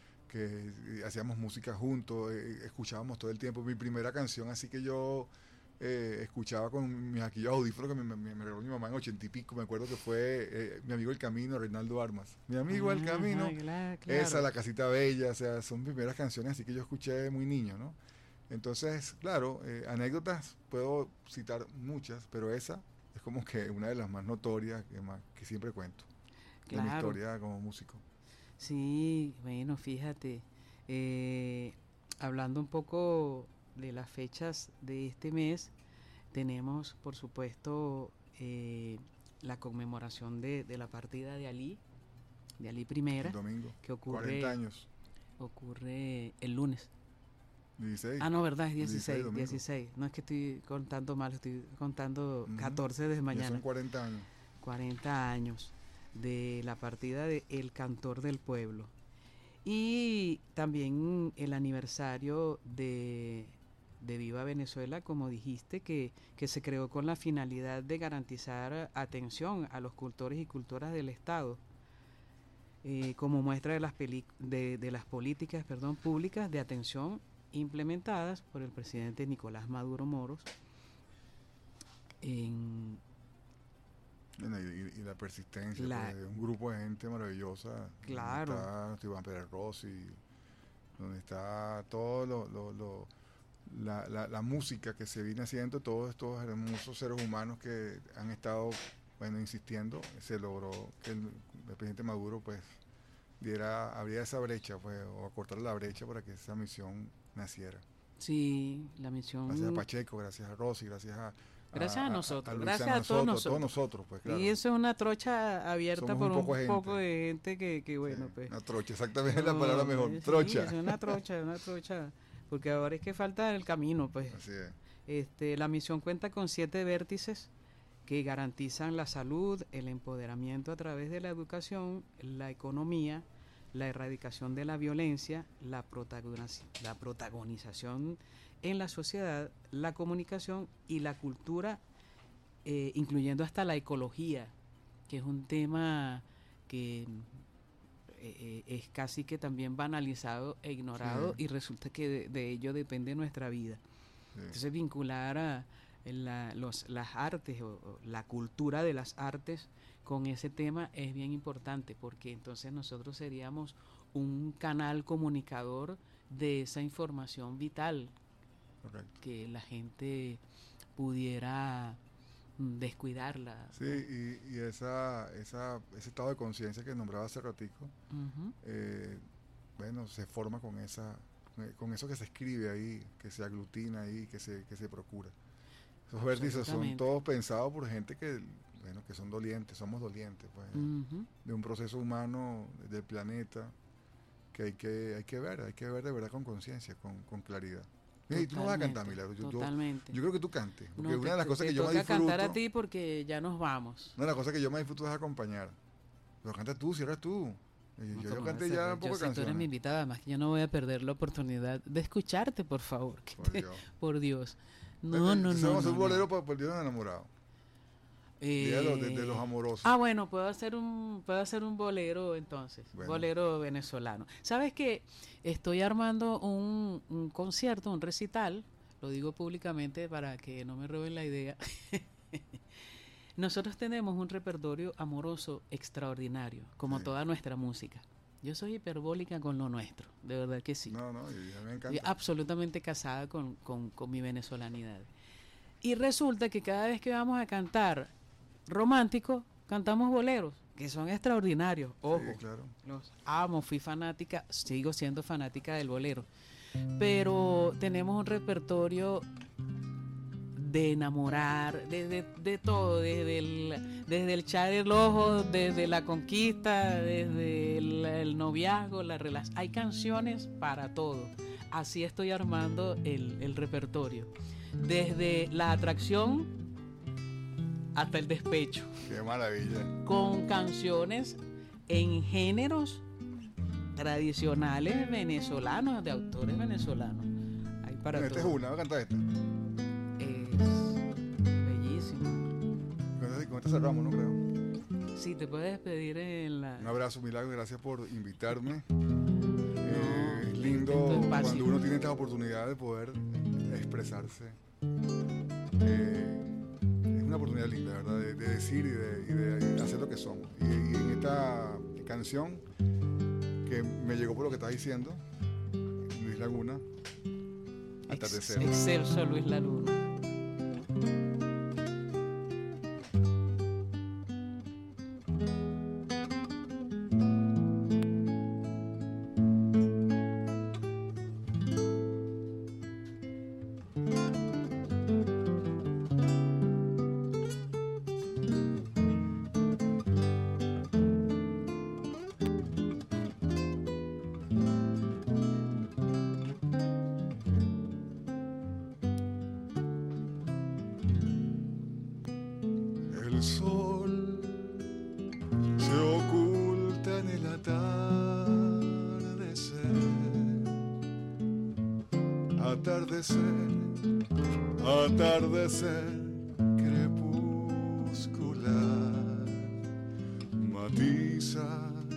que hacíamos música juntos, escuchábamos todo el tiempo. Mi primera canción, así que yo escuchaba con mis aquellos audífonos que me regaló mi mamá en 80 y pico. Me acuerdo que fue mi amigo El Camino, Reinaldo Armas. Mi amigo El Camino, claro. esa, La Casita Bella, o sea, son mis primeras canciones así que yo escuché muy niño, ¿no? Entonces, claro, anécdotas puedo citar muchas, pero esa es como que una de las más notorias que siempre cuento de mi historia como músico. Sí, bueno, fíjate, hablando un poco de las fechas de este mes, tenemos, por supuesto, la conmemoración de la partida de Ali I, el domingo, que ocurre 40 años. Ocurre el lunes. 16. Ah, no, verdad, es 16. No es que estoy contando mal, estoy contando 14 desde mañana. Ya son 40 años. 40 años de la partida de El Cantor del Pueblo. Y también el aniversario de Viva Venezuela, como dijiste, que se creó con la finalidad de garantizar atención a los cultores y cultoras del Estado, como muestra de las políticas públicas de atención implementadas por el presidente Nicolás Maduro Moros y la persistencia de un grupo de gente maravillosa. Claro. Donde está Iván Pérez Rossi, donde está todo la música que se viene haciendo, todos estos hermosos seres humanos que han estado insistiendo. Se logró que el presidente Maduro pues abría esa brecha, pues, o acortar la brecha para que esa misión naciera. Sí, la misión. Gracias a Pacheco, gracias a Rossi, gracias a nosotros, gracias a todos nosotros, pues, claro. Y eso es una trocha abierta. Somos por un poco de gente que bueno, pues. Una trocha, exactamente, es la palabra mejor, sí, trocha. Es una trocha, porque ahora es que falta el camino, pues. Así es. La misión cuenta con 7 vértices que garantizan la salud, el empoderamiento a través de la educación, la economía, la erradicación de la violencia, la protagonización en la sociedad, la comunicación y la cultura, incluyendo hasta la ecología, que es un tema que es casi que también banalizado e ignorado, y resulta que de ello depende nuestra vida. Sí. Entonces vincular a las artes o la cultura de las artes con ese tema es bien importante, porque entonces nosotros seríamos un canal comunicador de esa información vital. Correcto. Que la gente pudiera descuidarla. Sí, y ese estado de conciencia que nombraba hace ratico, se forma con eso que se escribe ahí, que se aglutina ahí, que se procura. Esos vértices son todos pensados por gente que son dolientes, somos dolientes, pues, de un proceso humano del planeta que hay que ver de verdad con conciencia, con claridad. Y tú no vas a cantar, Milagro. Yo creo que tú cantes. Porque una de las cosas que yo me disfruto. Cantar a ti porque ya nos vamos. Una de las cosas que yo me disfruto es acompañar. Pero canta tú, si eres tú. Yo canté ya un poco de canciones. Tú eres mi invitada, además que yo no voy a perder la oportunidad de escucharte, por favor. Por Dios. No. Vamos a hacer un bolero por el Día de los Enamorados. De los amorosos. Bueno, puedo hacer un bolero entonces, bolero venezolano. ¿Sabes qué? Estoy armando un concierto, un recital, lo digo públicamente para que no me roben la idea. Nosotros tenemos un repertorio amoroso extraordinario, como toda nuestra música. Yo soy hiperbólica con lo nuestro, de verdad que sí. Y a mí me encanta. Estoy absolutamente casada con mi venezolanidad. Y resulta que cada vez que vamos a cantar romántico, cantamos boleros, que son extraordinarios. Ojo, sí, claro. Los amo, sigo siendo fanática del bolero. Pero tenemos un repertorio de enamorar, de todo, desde el echar el ojo, desde la conquista, desde el noviazgo, la relación. Hay canciones para todo. Así estoy armando el repertorio. Desde la atracción hasta el despecho. ¡Qué maravilla! Con canciones en géneros tradicionales venezolanos, de autores venezolanos. Hay para esta es una, voy a cantar esta. Bellísimo. Con esta cerramos, ¿no? Creo. Sí, te puedes despedir en la... Un abrazo, Milagro, gracias por invitarme. Es lindo cuando uno tiene esta oportunidad de poder expresarse una oportunidad linda, ¿verdad? De decir y de hacer lo que somos. Y en esta canción que me llegó por lo que estás diciendo, Luis Laguna, Atardecer. Excelso Luis Laguna. El sol se oculta en el atardecer, atardecer crepuscular, matiza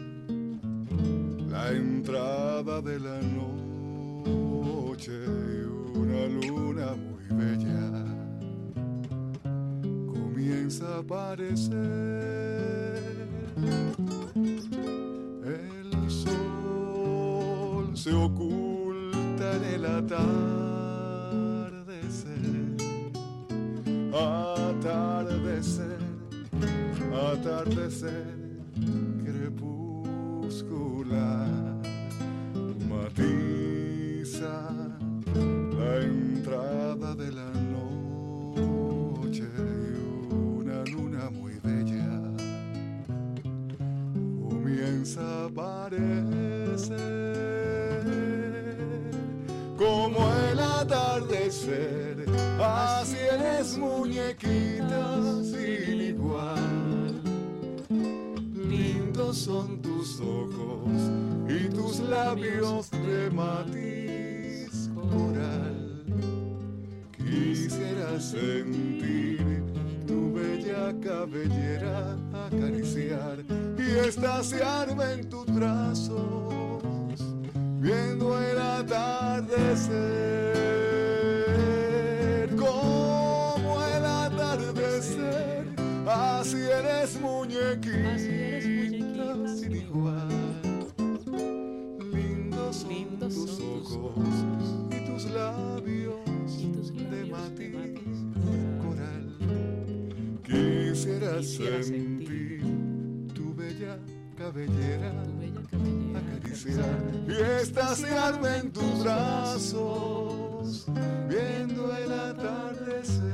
la entrada de la noche y una luna muy bella comienza a aparecer. El sol se oculta en el atardecer, atardecer, atardecer crepuscular, matiza la entrada de la noche y una luna muy bella comienza a aparecer. Como el atardecer, así eres muñequita sin igual. Lindos son tus ojos y tus labios de matiz coral. Quisiera sentir tu bella cabellera acariciar y extasiarme en tus brazos, viendo el atardecer. Como el atardecer, así eres muñequita sin igual. Lindos son tus ojos y tus labios de matiz coral. Quisiera sentir tu bella cabellera acariciar y extasiarme en tus brazos, viendo el atardecer.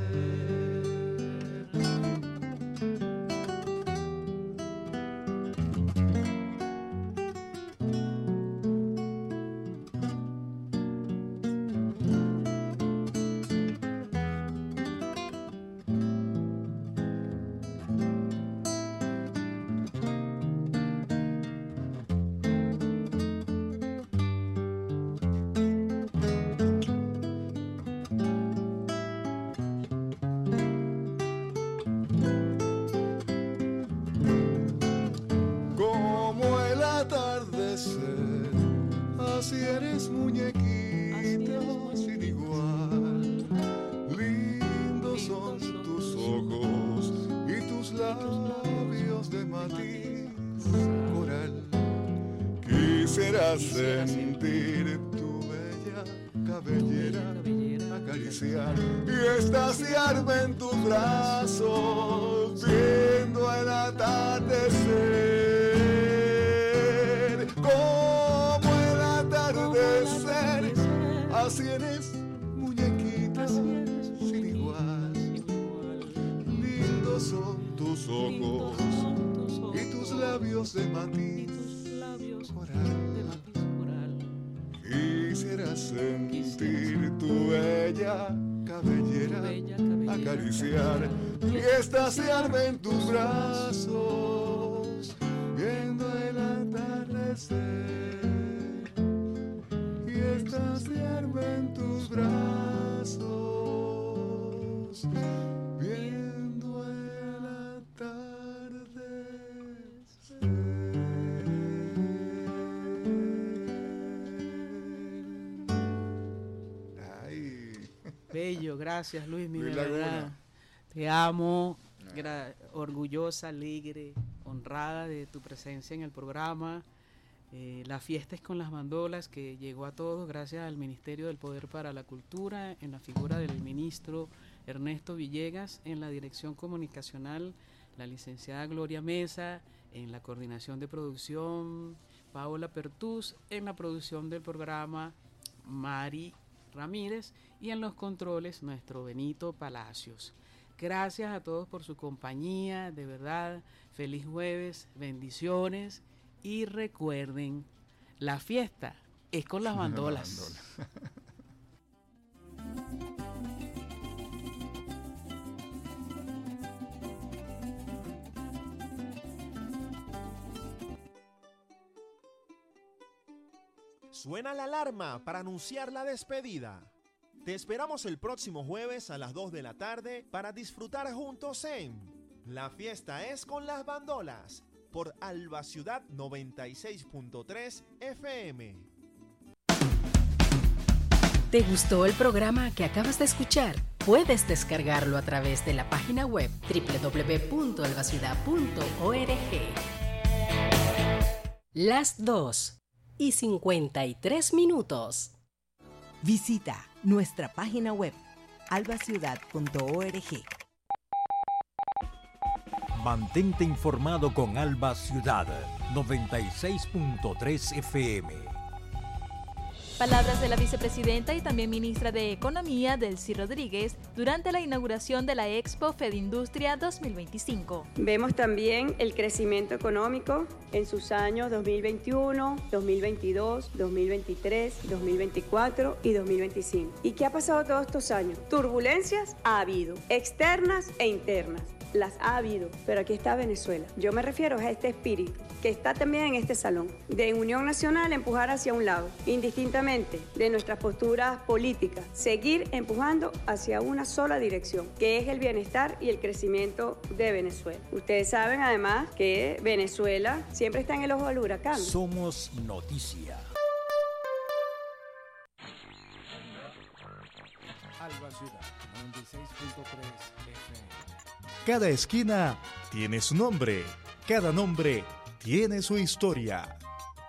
Así eres muñequita sin igual. Lindos son tus ojos y tus labios de matiz coral. Quisiera sentir tu bella cabellera acariciar y extasiarme en tus brazos, viendo el atardecer. Como el atardecer, así eres muñequita sin igual. Lindos son tus ojos y tus labios de matiz coral. Quisiera sentir tu bella cabellera acariciar y extasiarme en tus brazos, viendo el atardecer. Y extasiarme en tus brazos, viendo el atardecer. Bello, gracias Luis, mi Luis verdad. Laguna. Te amo, orgullosa, alegre, honrada de tu presencia en el programa. La fiesta es con las bandolas, que llegó a todos gracias al Ministerio del Poder para la Cultura, en la figura del ministro Ernesto Villegas, en la dirección comunicacional, la licenciada Gloria Mesa, en la coordinación de producción, Paola Pertús, en la producción del programa, Mari Ramírez, y en los controles, nuestro Benito Palacios. Gracias a todos por su compañía, de verdad, feliz jueves, bendiciones, y recuerden, la fiesta es con las bandolas. Suena la alarma para anunciar la despedida. Te esperamos el próximo jueves a las 2 de la tarde para disfrutar juntos en La Fiesta es con las Bandolas por Alba Ciudad 96.3 FM. ¿Te gustó el programa que acabas de escuchar? Puedes descargarlo a través de la página web www.albaciudad.org. Las 2:53. Visita nuestra página web albaciudad.org. Mantente informado con Alba Ciudad 96.3 FM. Palabras de la vicepresidenta y también ministra de Economía, Delcy Rodríguez, durante la inauguración de la Expo FedIndustria 2025. Vemos también el crecimiento económico en sus años 2021, 2022, 2023, 2024 y 2025. ¿Y qué ha pasado todos estos años? Turbulencias ha habido, externas e internas. Las ha habido, pero aquí está Venezuela. Yo me refiero a este espíritu que está también en este salón, de unión nacional, empujar hacia un lado, indistintamente de nuestras posturas políticas, seguir empujando hacia una sola dirección, que es el bienestar y el crecimiento de Venezuela. Ustedes saben además que Venezuela siempre está en el ojo del huracán. Somos noticia. Alba Ciudad 96.3 FM. Cada esquina tiene su nombre, cada nombre tiene su historia.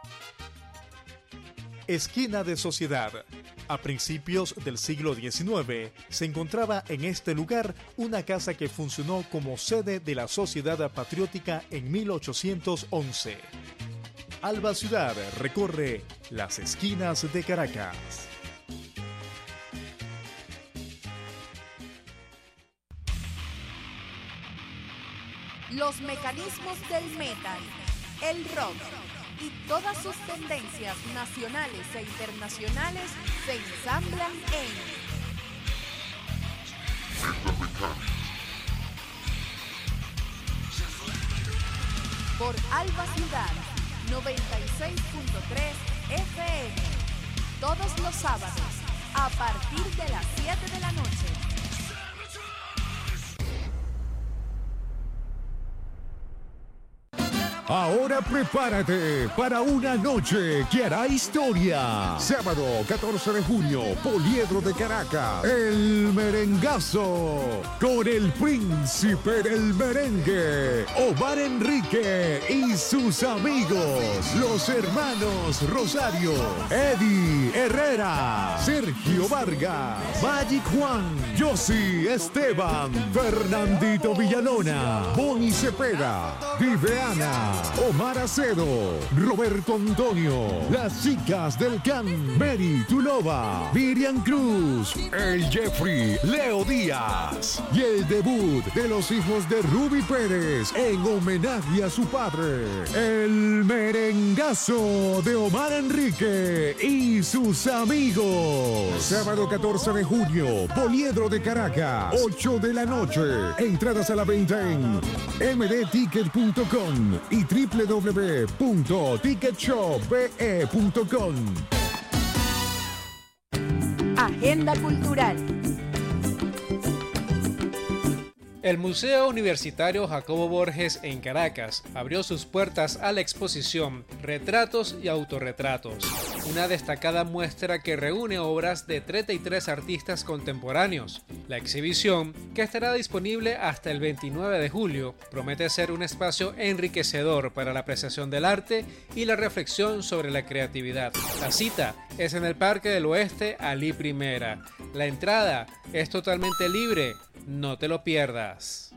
Esquina de Sociedad. A principios del siglo XIX se encontraba en este lugar una casa que funcionó como sede de la Sociedad Patriótica en 1811. Alba Ciudad recorre las esquinas de Caracas. Los mecanismos del metal, el rock y todas sus tendencias nacionales e internacionales se ensamblan en por Alba Ciudad 96.3 FM, todos los sábados a partir de las 7 de la noche. Ahora prepárate para una noche que hará historia. Sábado 14 de junio, Poliedro de Caracas, el merengazo con el príncipe del merengue, Omar Enrique y sus amigos, los hermanos Rosario, Eddie Herrera, Sergio Vargas, Magic Juan, Yossi Esteban, Fernandito Villalona, Boni Cepeda, Viveana, Omar Acedo, Roberto Antonio, las chicas del Can, Mary Tulova, Miriam Cruz, el Jeffrey, Leo Díaz y el debut de los hijos de Ruby Pérez en homenaje a su padre, el merengazo de Omar Enrique y sus amigos. Sábado 14 de junio, Poliedro de Caracas, 8 de la noche. Entradas a la venta en mdticket.com y www.ticketshopbe.com. Agenda Cultural. El Museo Universitario Jacobo Borges en Caracas abrió sus puertas a la exposición Retratos y Autorretratos. una destacada muestra que reúne obras de 33 artistas contemporáneos. La exhibición, que estará disponible hasta el 29 de julio, promete ser un espacio enriquecedor para la apreciación del arte y la reflexión sobre la creatividad. La cita es en el Parque del Oeste Alí Primera. La entrada es totalmente libre, no te lo pierdas.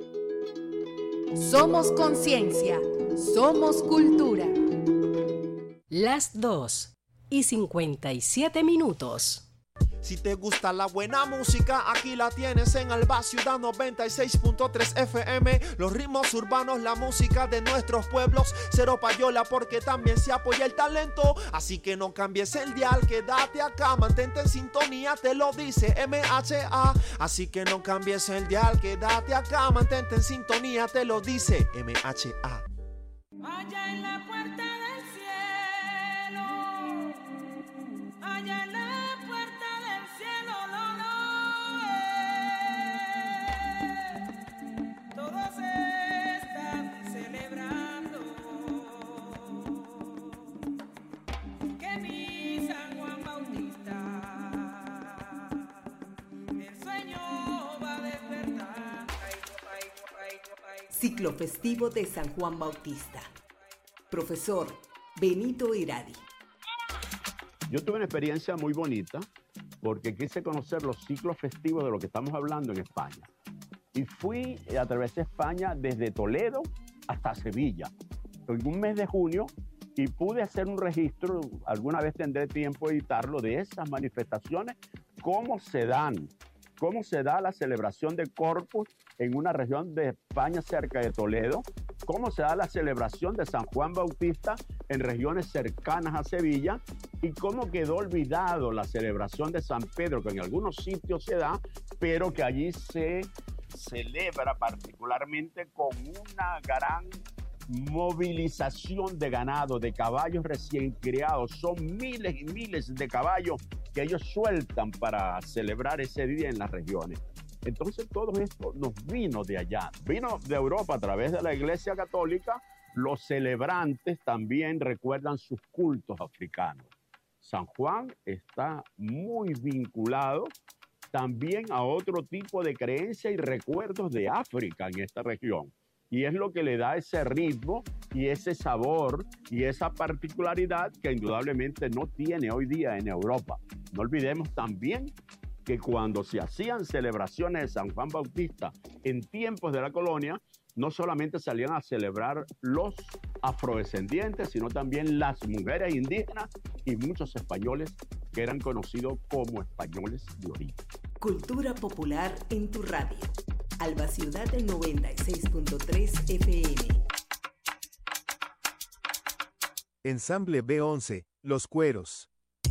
Somos conciencia, somos cultura. Las 2:57. Si te gusta la buena música, aquí la tienes en Alba Ciudad 96.3 FM. Los ritmos urbanos, la música de nuestros pueblos. Cero payola porque también se apoya el talento. Así que no cambies el dial, quédate acá, mantente en sintonía, te lo dice MHA. Así que no cambies el dial, quédate acá, mantente en sintonía, te lo dice MHA. Allá en la puerta del cielo, allá en la puerta del cielo, todos están celebrando que mi San Juan Bautista el sueño va a despertar. Ciclo festivo de San Juan Bautista. Profesor Benito Iradi. Yo tuve una experiencia muy bonita porque quise conocer los ciclos festivos de lo que estamos hablando en España. Y fui a través de España desde Toledo hasta Sevilla en un mes de junio y pude hacer un registro, alguna vez tendré tiempo de editarlo, de esas manifestaciones, cómo se da la celebración de Corpus en una región de España cerca de Toledo, cómo se da la celebración de San Juan Bautista en regiones cercanas a Sevilla y cómo quedó olvidado la celebración de San Pedro, que en algunos sitios se da, pero que allí se celebra particularmente con una gran movilización de ganado, de caballos recién criados. Son miles y miles de caballos que ellos sueltan para celebrar ese día en las regiones. Entonces todo esto nos vino de allá, vino de Europa a través de la Iglesia Católica. Los celebrantes también recuerdan sus cultos africanos. San Juan está muy vinculado también a otro tipo de creencia y recuerdos de África en esta región. Y es lo que le da ese ritmo y ese sabor y esa particularidad que indudablemente no tiene hoy día en Europa. No olvidemos también que cuando se hacían celebraciones de San Juan Bautista en tiempos de la colonia, no solamente salían a celebrar los afrodescendientes, sino también las mujeres indígenas y muchos españoles que eran conocidos como españoles de origen. Cultura popular en tu radio. Alba Ciudad del 96.3 FM. Ensamble B11, Los Cueros.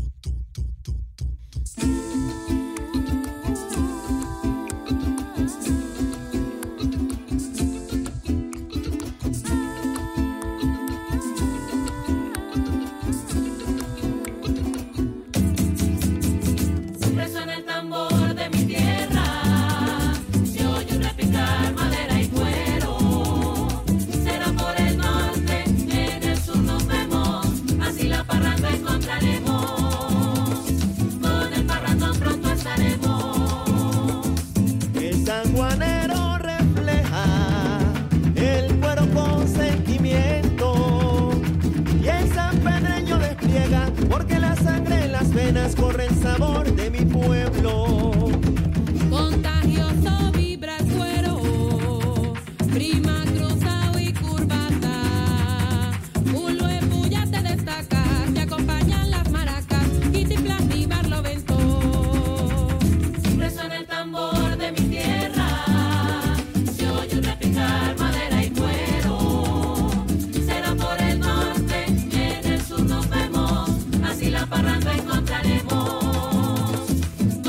Corre el sabor de mi pueblo. Contagioso vibra el cuero, prima cruzado y curvata. Ulo en bulla te destaca, te acompañan las maracas, Kitiplan y Barlovento. Resuena el tambor de mi tierra, se oye un repicar madera y cuero. Será por el norte, en el sur nos vemos, así la parranda encontraremos.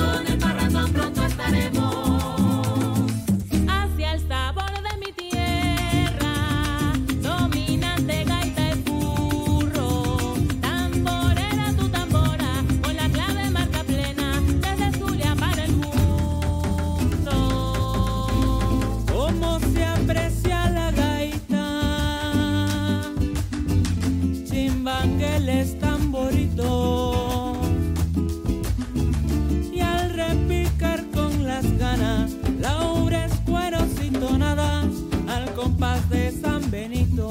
Hacia el sabor de mi tierra. compás de San Benito.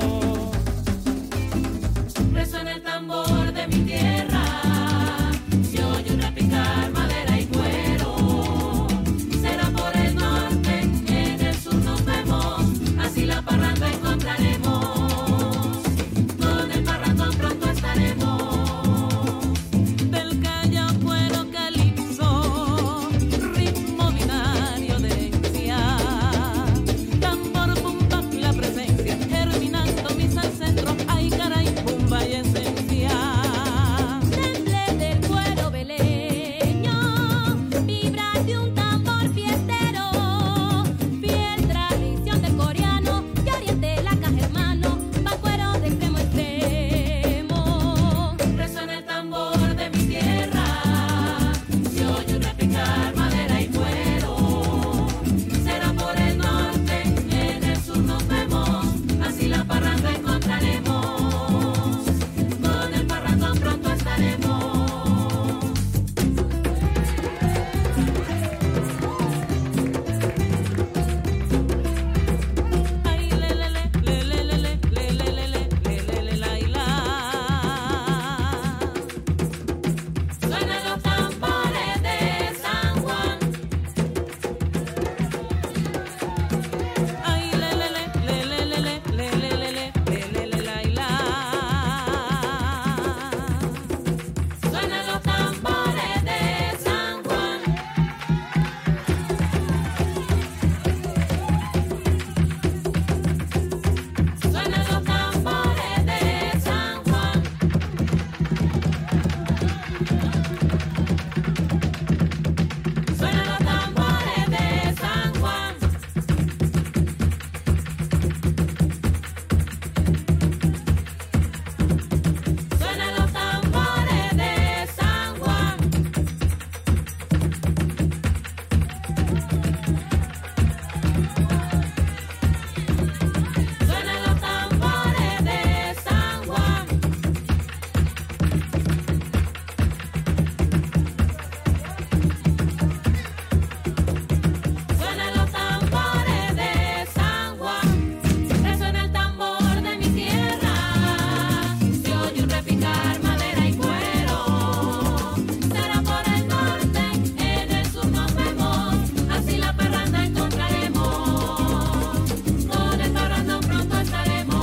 Resuena el tambor de mi tierra, se oye un repicar madera y cuero. Será por el norte, en el sur nos vemos, así la parranda encontraremos. Con el parrandón pronto estaremos. Del Callao cuero calipso, ritmo binario de herencia. Tambor pumba la presencia, germinando misa al centro, ay caray, pumba y esencia. Temble del cuero veleño, vibra de un tambor fiestero, fiel tradición del coreano, y oriente la caja hermano, va cuero de extremo a extremo. Resuena el tambor de mi tierra, se oye un repicar madera y cuero. Será por el norte, en el sur nos vemos, así la parranda encontraremos. Con el parrandón pronto estaremos. Ay, le, le, le, le, le, le, le, le, le, le, le, le, la, y la. Suenan los tambores de San Juan. Ay, le, le, le, le, le, le, le, le, le, le, le, la, y la. Suenan los tambores de San Juan. Suenan los tambores de San Juan. Suenan los tambores de San Juan. Suenan los tambores de San Juan. Suenan los tambores de San Juan. Suenan los tambores de San Juan. Resuena el tambor de mi tierra, se oye un repicar madera y cuero. Será por el norte, en el sur nos vemos, así la parranda encontraremos. Con el parrandón pronto estaremos.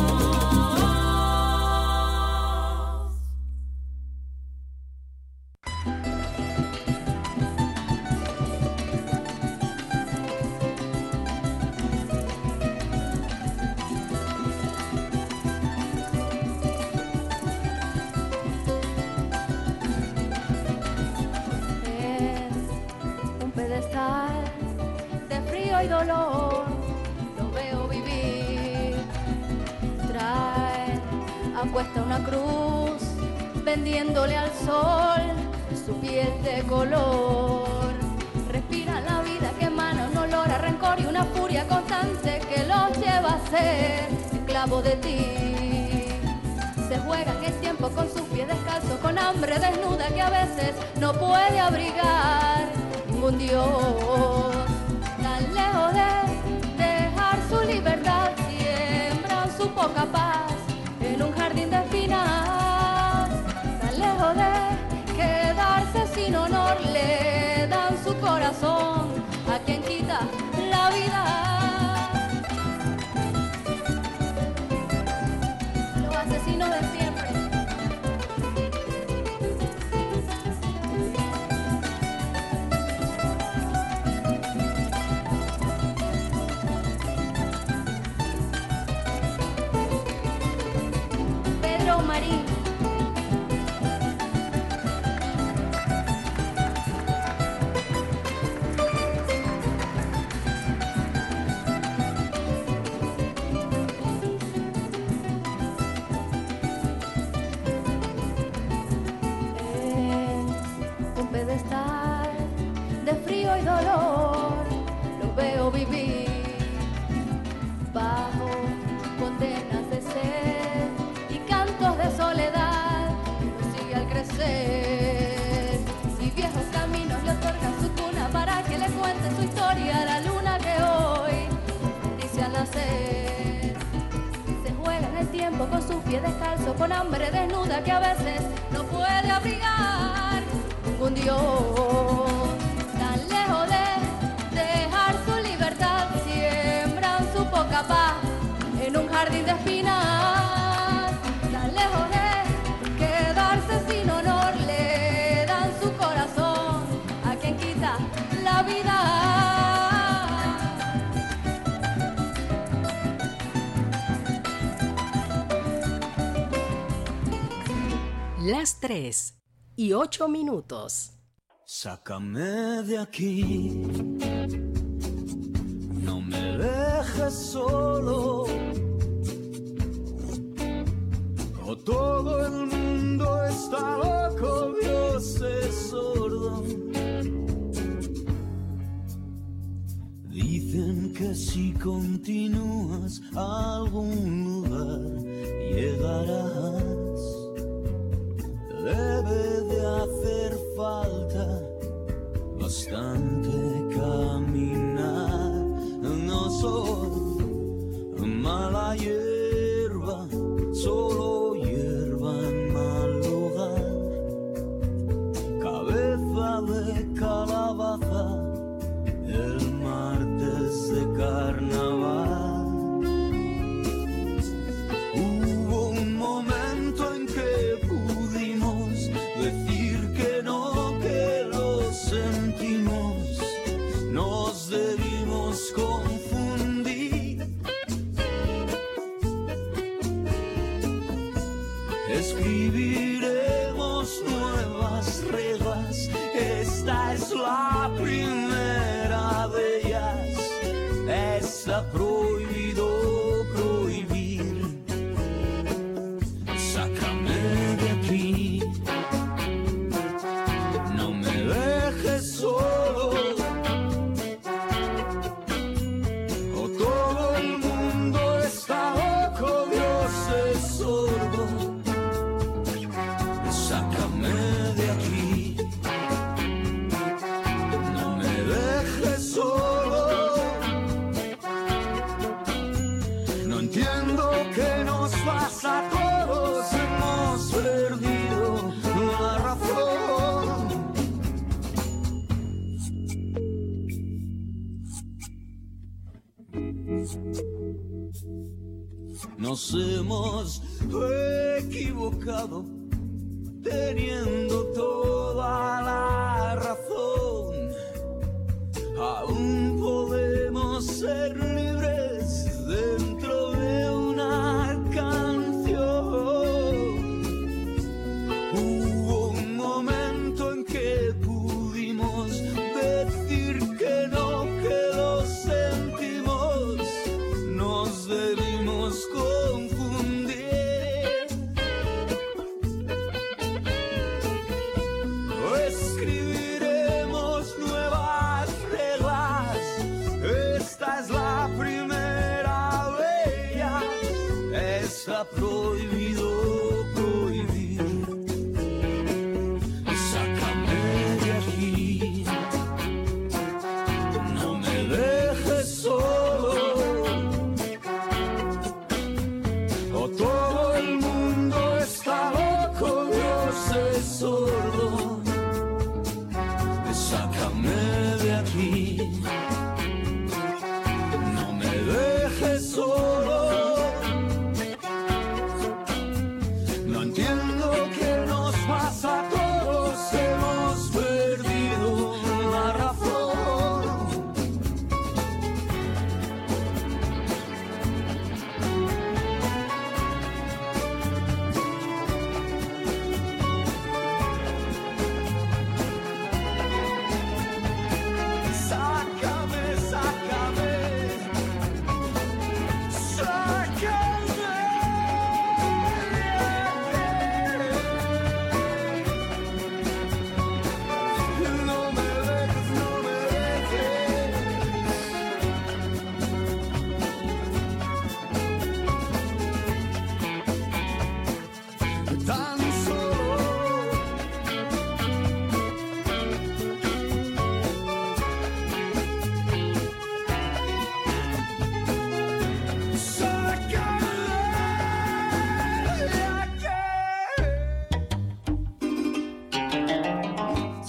Es un pedestal de frío y dolor, lo veo vivir. Trae a cuesta una cruz, vendiéndole al sol su piel de color. Respira la vida que emana un olor a rencor y una furia constante que los lleva a ser esclavo de ti. Se juegan el tiempo con sus pies descalzos, con hambre desnuda que a veces no puede abrigar ningún dios. Tan lejos de dejar su libertad, siembran su poca paz en un jardín de espinas. Tan lejos de quedarse sin honor, le dan su corazón a quien quita la vida. Los asesinos de siempre. Pedro Marín. Un pedestal de frío y dolor, lo veo vivir bajo condenas de sed y cantos de soledad, lo sigue al crecer. Y viejos caminos le otorgan su cuna para que le cuente su historia a la luna que hoy dice al nacer. tiempo con sus pies descalzos, con hambre desnuda que a veces no puede abrigar. Un Dios tan lejos de dejar su libertad, siembran su poca paz en un jardín de espinas. Tan lejos de quedarse sin honor, le dan su corazón a quien quita la vida. Las 3:08. Sácame de aquí, no me dejes solo. Oh, todo el mundo está loco, Dios es sordo. Dicen que si continúas a algún lugar llegarás. Debe de hacer falta bastante caminar. No soy mala hierba, solo hierba en mal lugar. Cabeza de calabaza, el martes de carnaval. Hubo un momento en que pudimos decir que no, que lo sentimos, nos debimos confundir. Escribiremos nuevas reglas, esta es la primera de ellas. Está prohibido prohibir. Sácame de aquí, no me dejes solo. Oh, todo el mundo está loco, Dios es sordo. Sácame de aquí, no me dejes solo. No entiendo qué nos pasa a todos, hemos perdido la razón. Nos hemos equivocado, teniendo toda la razón. Aún podemos ser libres dentro de una canción. Hubo un momento en que pudimos decir que no, que lo sentimos, nos debimos confundir. Escribiremos nuevas reglas, esta es la primera de ellas. Está prohibido prohibir. Sácame de aquí, no me dejes solo. Oh, todo el mundo está loco, Dios es sordo. Sácame de aquí, no me dejes solo.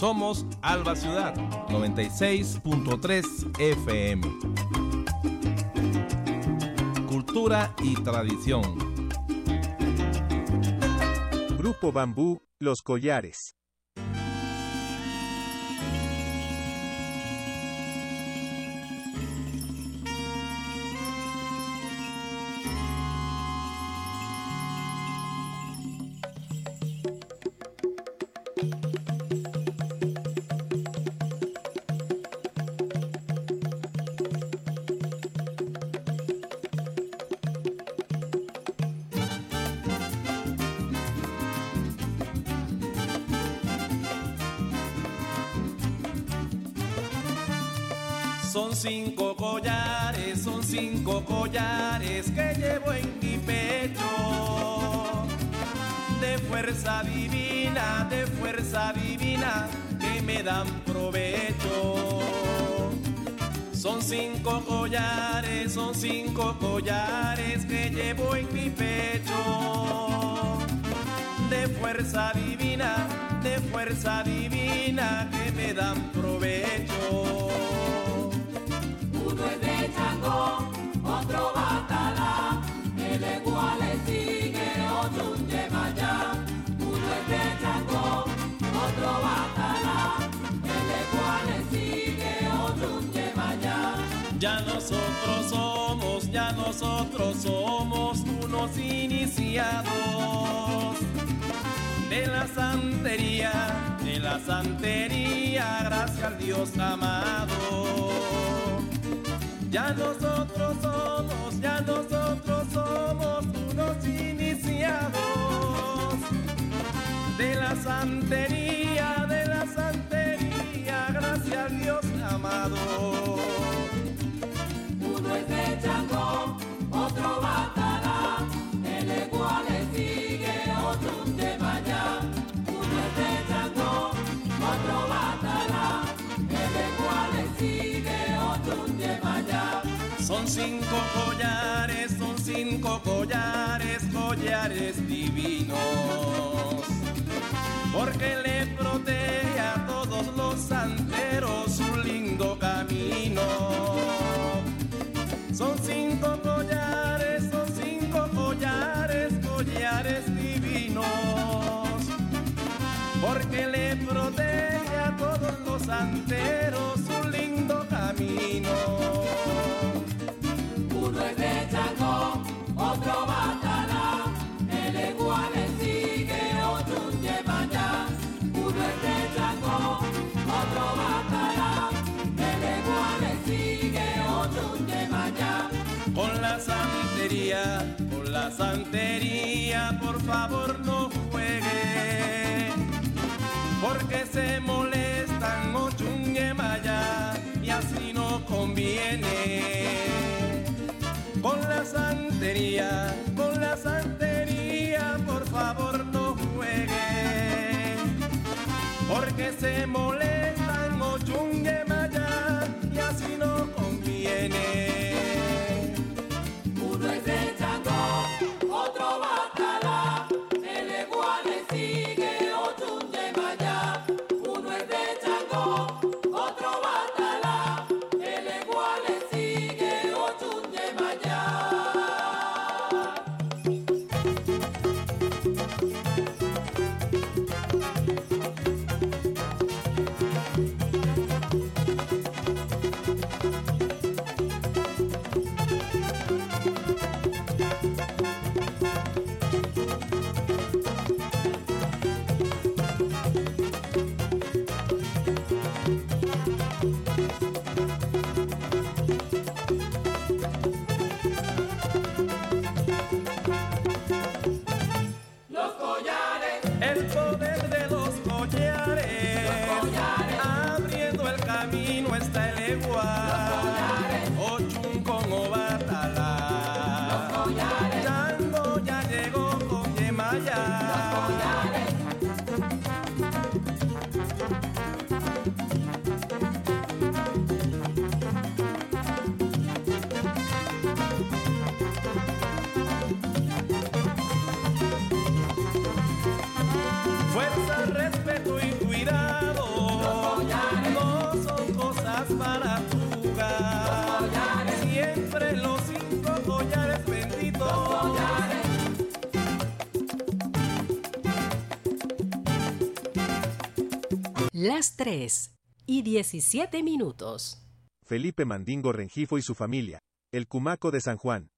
Somos Alba Ciudad, 96.3 FM. Cultura y tradición. Grupo Bambú, Los Collares. Son cinco collares que llevo en mi pecho, de fuerza divina que me dan provecho. Son cinco collares que llevo en mi pecho, de fuerza divina que me dan provecho. Uno es de Changó, otro Batalá, el igual le sigue otro un Yemayá. Uno es de Changó, otro Batalá, el igual le sigue otro un Yemayá. Ya nosotros somos unos iniciados de la santería, gracias al Dios amado. Ya nosotros somos unos iniciados de la santería, gracias al Dios amado. Uno es de Changó, otro Batalá, el igual le sigue otro un Yemayá. Uno es de Changó, otro Batalá, el igual le sigue otro un Yemayá. Son cinco collares divinos, porque le protege a todos los santeros un lindo camino. Son cinco collares divinos, porque le protege a todos los santeros un lindo camino. Uno es de Changó, otro Batalá, el igual le sigue otro un Yemayá. Uno es de Changó, otro Batalá, el igual le sigue otro un Yemayá. Con la santería, por favor no juegue, porque se molestan Ochun Yemayá y así no conviene. Con la santería, por favor no juegue, porque se molestan Ochun Yemayá y así no conviene. Uno es de Changó, otro Batalá, el igual le sigue otro un Yemayá. Uno es de Changó, otro Batalá, el igual le sigue otro un Yemayá. Ochun con Obatalá. Las 3:17. Felipe Mandingo Rengifo y su familia. El Cumaco de San Juan.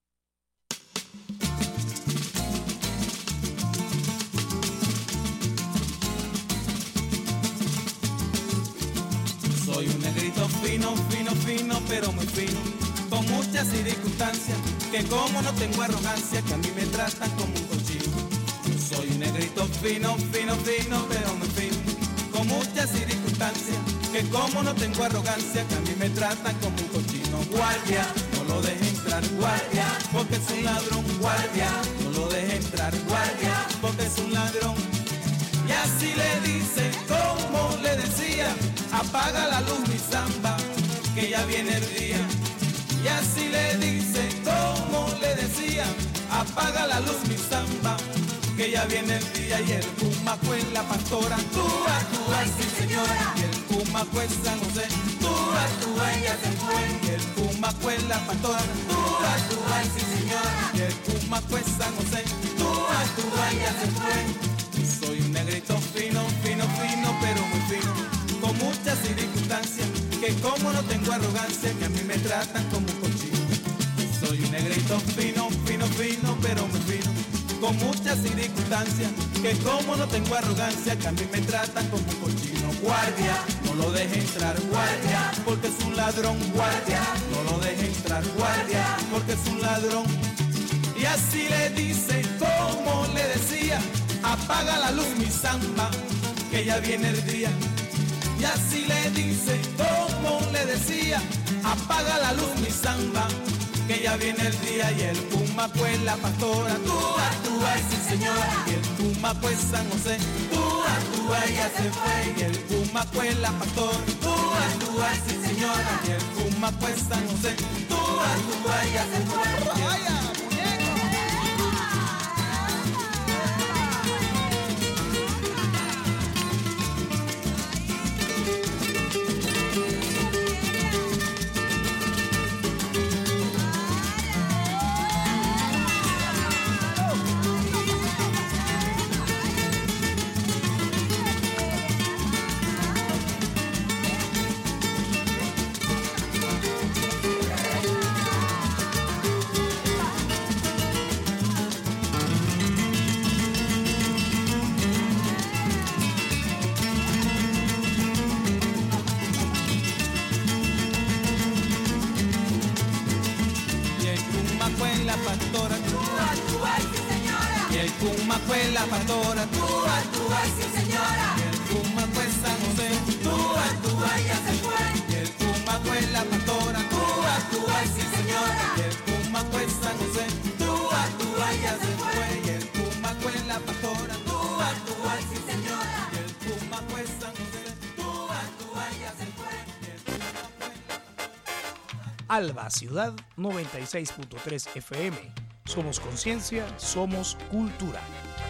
Soy un negrito fino, fino, fino, pero muy fino, con muchas circunstancias, que como no tengo arrogancia, que a mí me tratan como un cochino. Soy un negrito fino, fino, fino, pero muy fino, con muchas circunstancias, que como no tengo arrogancia, que a mí me tratan como un cochino. Guardia, no lo deje entrar, guardia, porque es un ladrón. Guardia, no lo deje entrar, guardia, porque es un ladrón. Y así le dice, como le decía, apaga la luz mi samba, que ya viene el día. Y así le dice, como le decía, apaga la luz mi samba, que ya viene el día. Y el Cumaco es la pastora, túa, túa, sí señora. Y el Cumaco es San José, túa, túa, ella se fue. Y el Cumaco es la pastora, túa, túa, sí señora. Y el Cumaco es San José, túa, túa, ella se fue. Soy un negrito fino, fino, fino, pero muy fino, con muchas circunstancias, que como no tengo arrogancia, que a mí me tratan como un cochino. Soy un negrito fino, fino, fino, pero muy fino, con muchas circunstancias, que como no tengo arrogancia, que a mí me tratan como un cochino. Guardia, no lo deje entrar, guardia, porque es un ladrón. Guardia, no lo deje entrar, guardia, porque es un ladrón. Y así le dice, como le decía, apaga la luz mi samba, que ya viene el día. Y así le dice, como le decía, apaga la luz mi samba, que ya viene el día. Y el Cumaco es la pastora, túa, túa, sí señora. Y el Cumaco es San José, túa, túa, ella se fue. Y el Cumaco es la pastora, túa, túa, sí señora. Y el Cumaco es San José, túa, túa, ella se fue. La pastora, túa, túa, sí señora. Y el Cumaco es San José, túa, túa, ella se fue. Y el Cumaco es la pastora, túa, túa, sí señora. Y el Cumaco es San José, túa, túa, ella se fue. Y el Cumaco es la pastora, túa, túa, sí señora. Y el Cumaco es San José, túa, túa, ella se fue. Alba Ciudad 96.3 FM. Somos conciencia, somos cultura.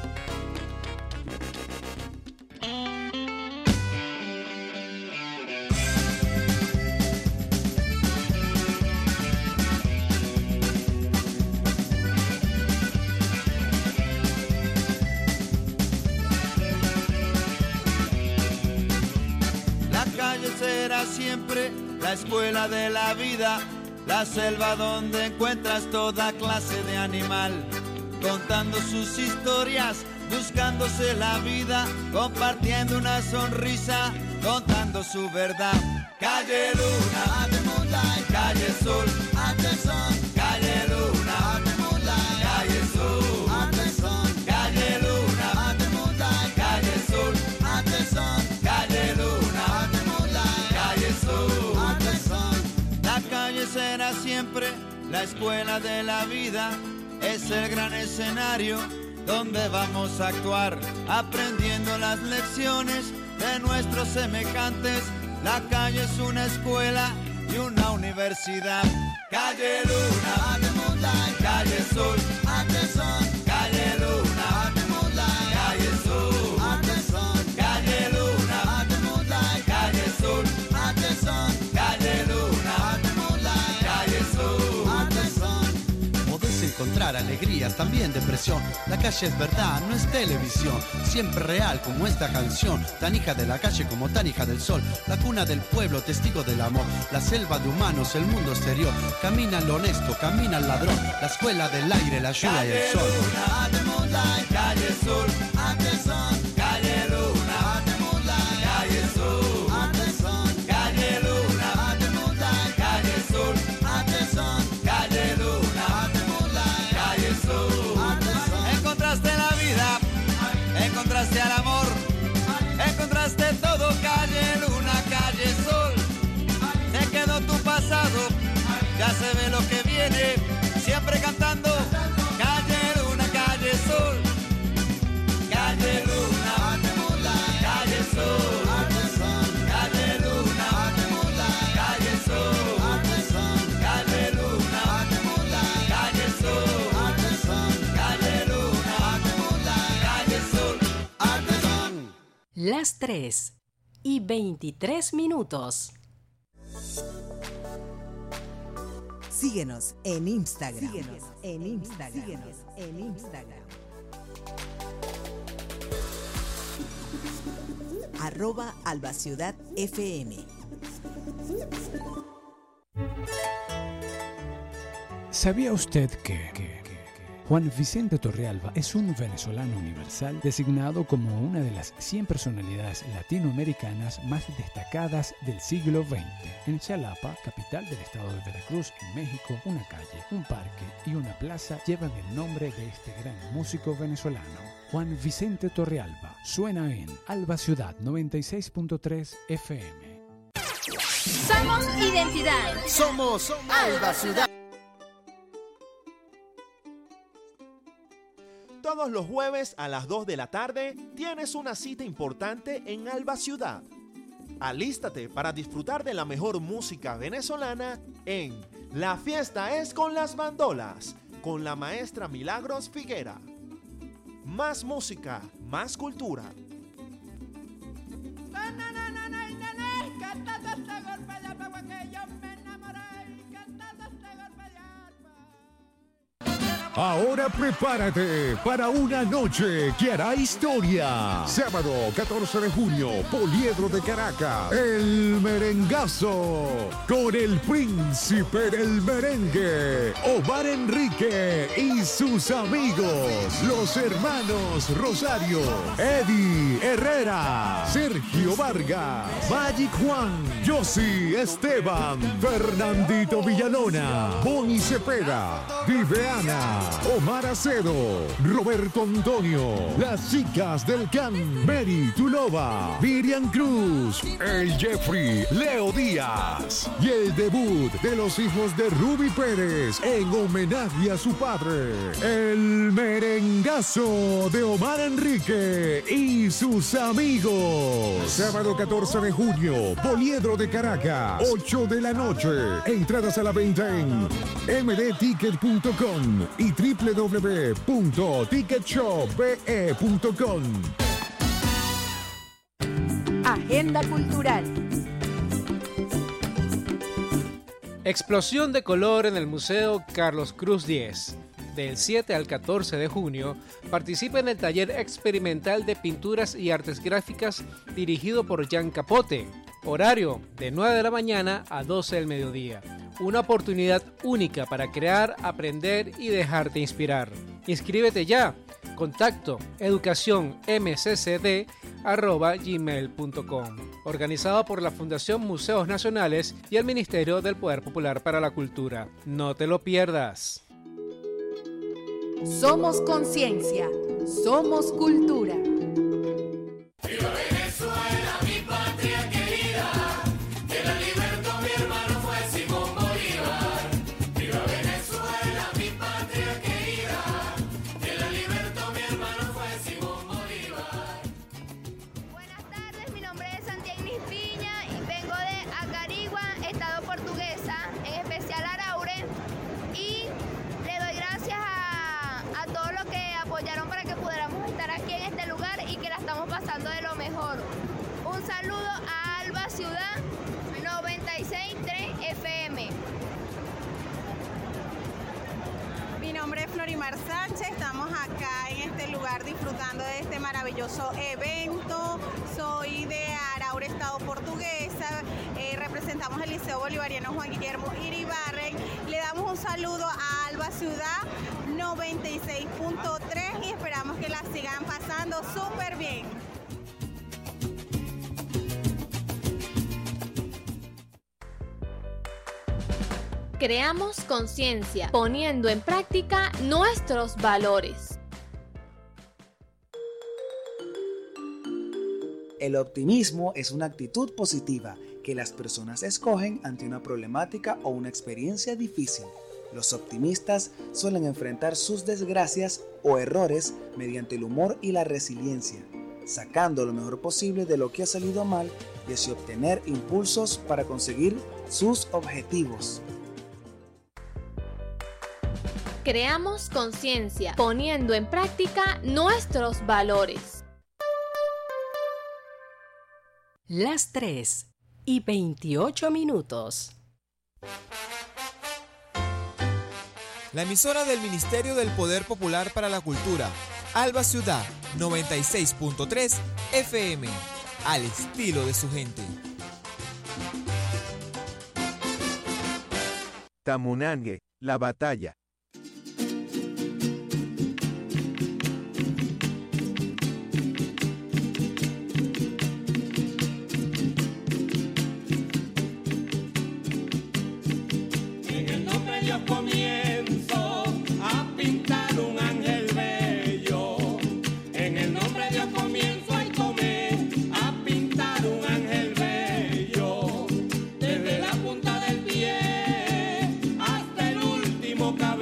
La calle será siempre la escuela de la vida, la selva donde encuentras toda clase de animal, contando sus historias, buscándose la vida, compartiendo una sonrisa, contando su verdad. Calle Luna, at the moonlight, calle Sol, at the sun, calle Luna, at the moonlight, calle Sol, at the sun, calle Luna, at the moonlight, calle Sol, at the sun, calle Luna, at the moonlight, calle Sol, at the sun. La calle será siempre la escuela de la vida, es el gran escenario donde vamos a actuar, aprendiendo las lecciones de nuestros semejantes. La calle es una escuela y una universidad. Calle Luna, at the moonlight, calle Sol, at the sun, calle Luna, at the moonlight, calle Sol, at the sun, calle Luna, at the moonlight, calle Sol, at the sun, calle Luna, at the moonlight, calle Sol, at the sun. Podés encontrar alegrías, también depresión. La calle es verdad, no es televisión. Siempre real como esta canción. Tan hija de la calle como tan hija del sol. La cuna del pueblo, testigo del amor. La selva de humanos, el mundo exterior. Camina lo honesto, camina el ladrón. La escuela del aire, la lluvia y el sol. Calle Sur, Anderson, calle Luna, calle Sur, Anderson, calle Luna, calle Sur, Anderson, calle Luna, calle Sur. Encontraste la vida, encontraste al amor, encontraste todo, calle Luna, calle Sol. Te quedó tu pasado, ya se ve lo que viene, siempre cantando, calle Luna, calle Sol. Calle Luna, calle Sol, calle Luna, calle Sol, calle Luna, calle Sol, calle Luna, calle Sol. Las 3:23. Síguenos en Instagram. @AlbaCiudadFM. ¿Sabía usted que Juan Vicente Torrealba es un venezolano universal designado como una de las 100 personalidades latinoamericanas más destacadas del siglo XX? En Xalapa, capital del estado de Veracruz, en México, una calle, un parque y una plaza llevan el nombre de este gran músico venezolano. Juan Vicente Torrealba suena en Alba Ciudad 96.3 FM. Somos identidad. Somos Alba Ciudad. Todos los jueves a las 2 de la tarde tienes una cita importante en Alba Ciudad. Alístate para disfrutar de la mejor música venezolana en La Fiesta es con las Bandolas, con la maestra Milagros Figuera. Más música, más cultura. Ahora prepárate para una noche que hará historia. Sábado 14 de junio, Poliedro de Caracas, El Merengazo, con el príncipe del merengue, Omar Enrique y sus amigos, los hermanos Rosario, Eddie Herrera, Sergio Vargas, Magic Juan, Yossi Esteban, Fernandito Villalona, Boni Cepeda, Viveana, Omar Acedo, Roberto Antonio, las chicas del Can, Mary Tulova, Miriam Cruz, el Jeffrey, Leo Díaz y el debut de los hijos de Ruby Pérez en homenaje a su padre, el Merengazo de Omar Enrique y sus amigos. Sábado 14 de junio, Poliedro de Caracas, 8 de la noche. Entradas a la venta en mdticket.com y www.ticketshopbe.com. Agenda cultural. Explosión de color en el Museo Carlos Cruz 10. Del 7 al 14 de junio, participa en el taller experimental de pinturas y artes gráficas dirigido por Jan Capote. Horario de 9 de la mañana a 12 del mediodía. Una oportunidad única para crear, aprender y dejarte inspirar. Inscríbete ya. Contacto educacionmccd@gmail.com. Organizado por la Fundación Museos Nacionales y el Ministerio del Poder Popular para la Cultura. No te lo pierdas. Somos conciencia, somos cultura. ¡Viva Venezuela, mi patria querida! Que la libertó mi hermano fue Simón Bolívar. ¡Viva Venezuela, mi patria querida! Que la libertó mi hermano fue Simón Bolívar. Buenas tardes, mi nombre es Santiago Piña y vengo de Acarigua, Estado Portuguesa, en especial Araure. Y le doy gracias a todos los que apoyaron para que pudiéramos estar aquí en este lugar. Yorimar Sánchez, estamos acá en este lugar disfrutando de este maravilloso evento. Soy de Araure, Estado Portuguesa, representamos el Liceo Bolivariano Juan Guillermo Iribarren. Le damos un saludo a Alba Ciudad 96.3 y esperamos que la sigan pasando súper bien. Creamos conciencia, poniendo en práctica nuestros valores. El optimismo es una actitud positiva que las personas escogen ante una problemática o una experiencia difícil. Los optimistas suelen enfrentar sus desgracias o errores mediante el humor y la resiliencia, sacando lo mejor posible de lo que ha salido mal y así obtener impulsos para conseguir sus objetivos. Creamos conciencia, poniendo en práctica nuestros valores. Las 3:28. La emisora del Ministerio del Poder Popular para la Cultura, Alba Ciudad 96.3 FM, al estilo de su gente. Tamunangue, la batalla. Comienzo a pintar un ángel bello. En el nombre de Dios comienzo a pintar un ángel bello. Desde la punta del pie hasta el último cabello.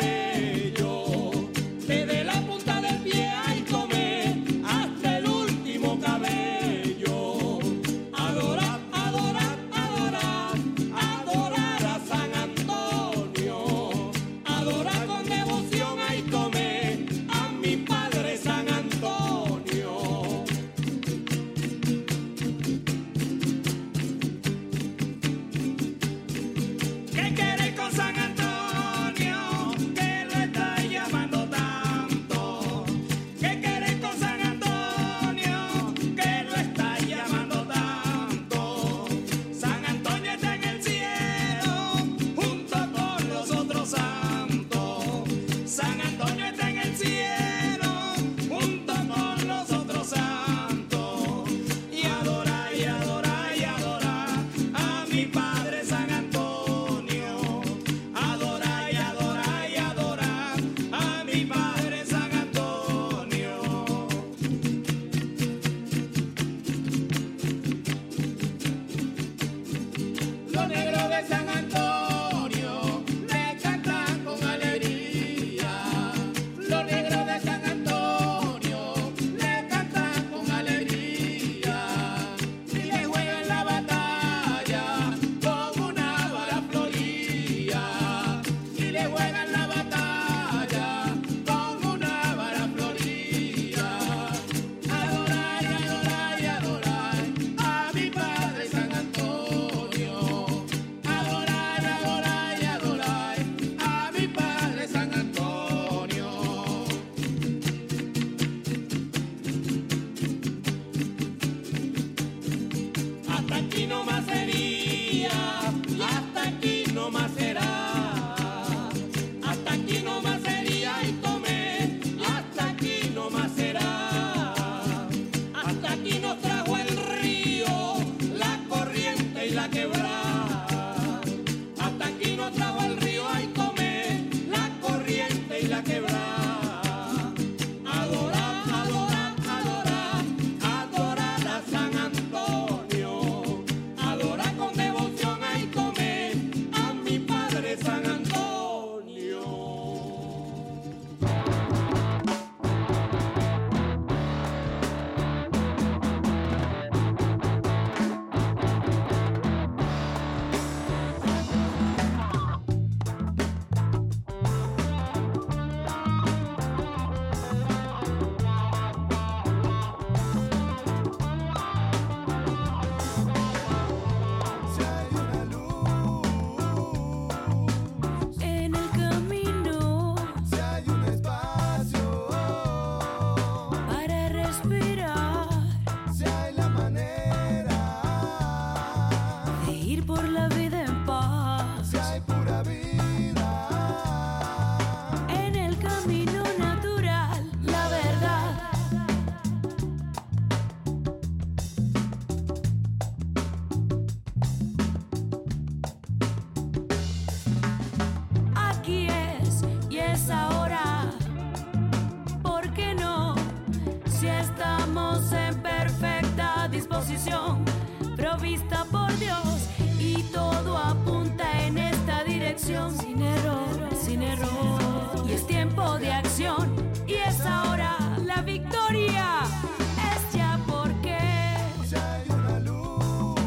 vista por Dios y todo apunta en esta dirección. Sin error, sin error. Y es tiempo de acción y es ahora la victoria. Es ya porque ya hay una luz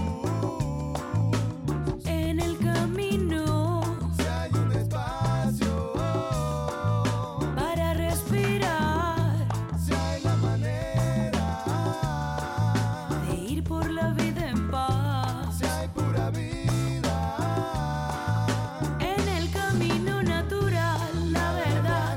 en el camino. Ya hay un espacio para respirar. Ya hay la manera de ir por la vida en paz. Ya hay pura vida en el camino natural, la verdad.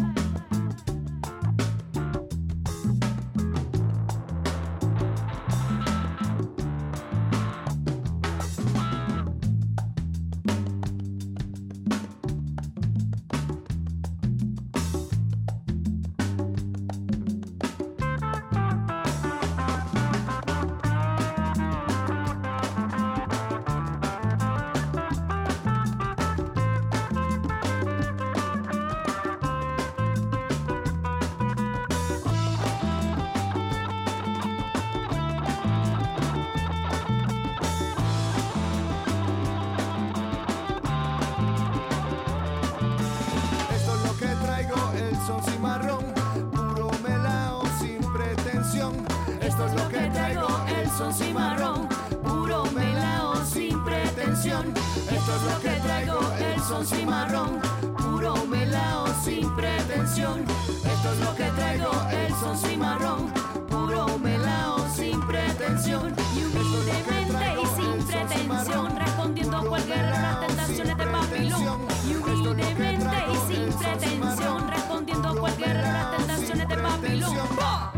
Esto es lo que traigo, el son cimarrón, puro melao sin pretensión. Esto es lo que traigo, el son cimarrón, puro melao sin pretensión. Esto es lo que traigo, el son cimarrón, puro melao sin pretensión. Esto es lo que traigo, el son cimarrón, puro melao sin pretensión. Y humildemente y sin pretensión, respondiendo a cualquier de las tentaciones de Babilón. Y humildemente y sin pretensión, respondiendo a cualquier de las tentaciones de Babilón. ¡Oh!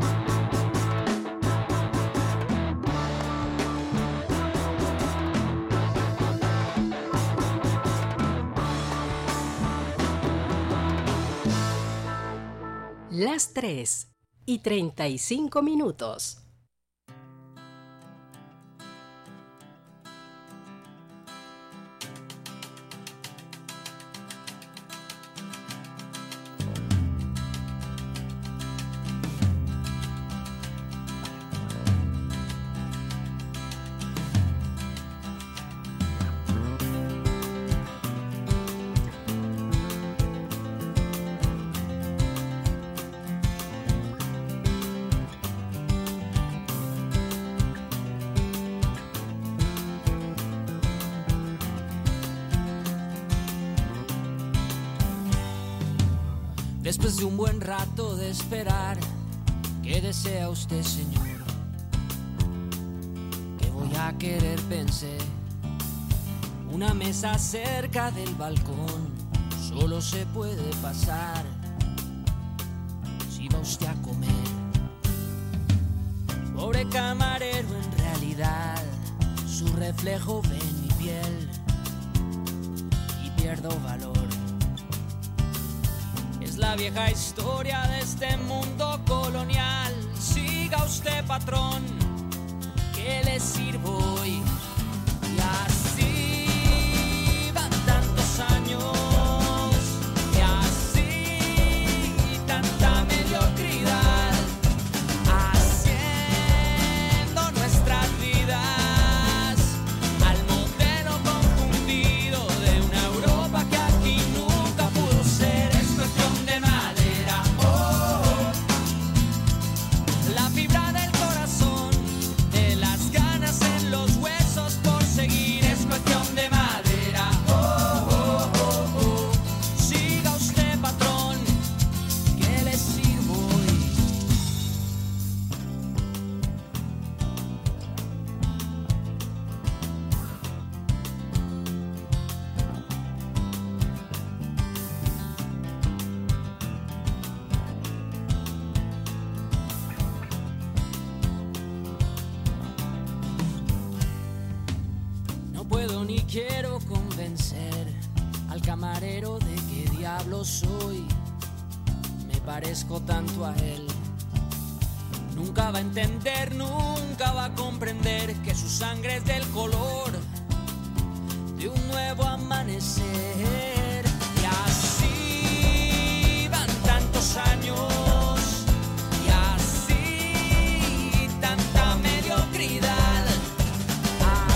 Las 3:35. Después de un buen rato de esperar, ¿qué desea usted, señor? ¿Qué voy a querer? Pensé. Una mesa cerca del balcón, solo se puede pasar si va usted a comer. Pobre camarero, en realidad su reflejo ve en mi piel y pierdo valor. Es la vieja historia de este mundo colonial. Siga usted, patrón, que le sirvo hoy. Y así van tantos años, y así tanta mediocridad, haciendo nuestras vidas al modelo confundido de una Europa que aquí nunca pudo ser. Es cuestión de madera, la fibra del corazón, de las ganas en los huesos por seguir. Es cuestión de madera, siga usted, patrón, que le sirvo hoy. No puedo ni quiero convencer al camarero de qué diablo soy. Me parezco tanto a él. Nunca va a entender, nunca va a comprender que su sangre es del color de un nuevo amanecer. Y así van tantos años, y así tanta mediocridad.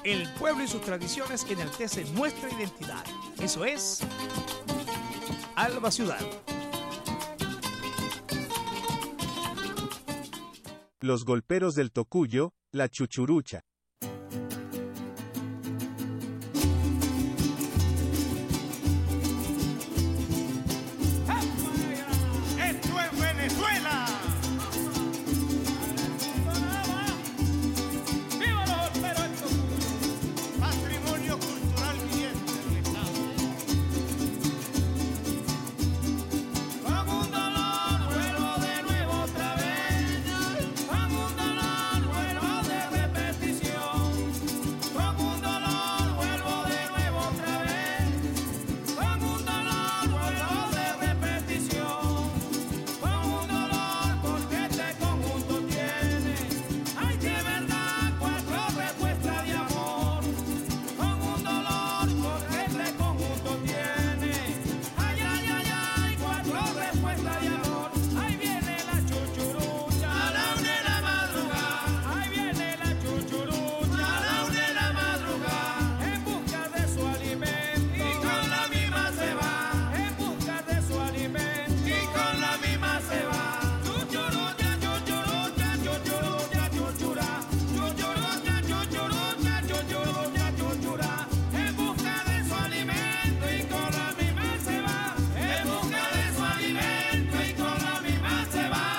El pueblo y sus tradiciones enaltecen nuestra identidad. Eso es Alba Ciudad. Los golperos del Tocuyo, la chuchurucha. ¡Esto es Venezuela! ¡Viva los golperos del Tocuyo! Patrimonio cultural viviente del Estado. Con un dolor vuelvo de nuevo otra vez. Con un dolor vuelvo de repetición. Con un dolor vuelvo de nuevo otra vez. Con un dolor vuelvo de repetición. Con un dolor porque este conjunto tiene, ay de verdad, 4 respuestas de amor. Con un dolor porque este conjunto tiene, ay ay ay ay, 4 respuestas de amor. Ahí viene la chuchurucha a la 1 de la madrugada. Ahí viene la chuchurucha a la 1 de la madrugada, en busca de su alimento y con la misma se va. En busca de su alimento y con la misma se va. Chuchurucha, chuchurucha, chuchurucha, chuchura. Chuchurucha, chuchurucha, chuchurucha, chuchura. En busca de su alimento y con la misma se va. En busca de su alimento y con la misma se va.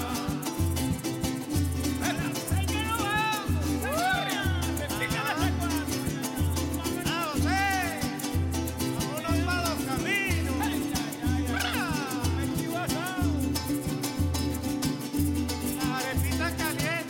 Vámonos para los caminos. La arepita caliente.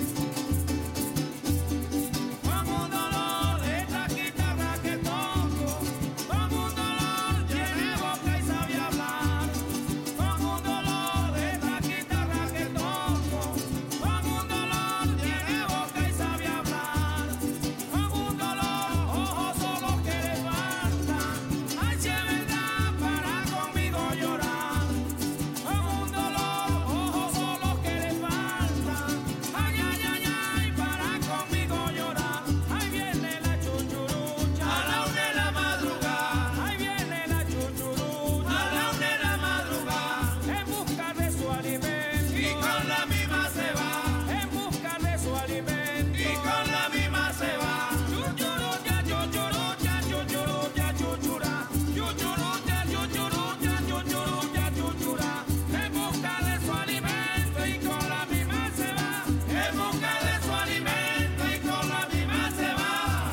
Con un dolor de esta guitarra que toco, con un dolor tiene boca y sabe hablar. Con un dolor de esta guitarra que toco, con un dolor tiene boca y sabe hablar. Con un dolor, ojos solo que le faltan, ay si es verdad para conmigo llorar. Con un dolor, ojos solo que le faltan, ay ay ay ay para conmigo llorar. Ahí viene la chuchurucha a la 1 de la madrugada. Ahí viene la chuchurucha a la 1 de la madrugada, en busca de su alimento y con la misma se va. En busca de su alimento y con la misma se va. Chuchurucha, chuchurucha, chuchurucha, chuchura. Chuchurucha, chuchurucha, chuchurucha, chuchura. En busca de su alimento y con la misma se va. En busca de su alimento y con la misma se va.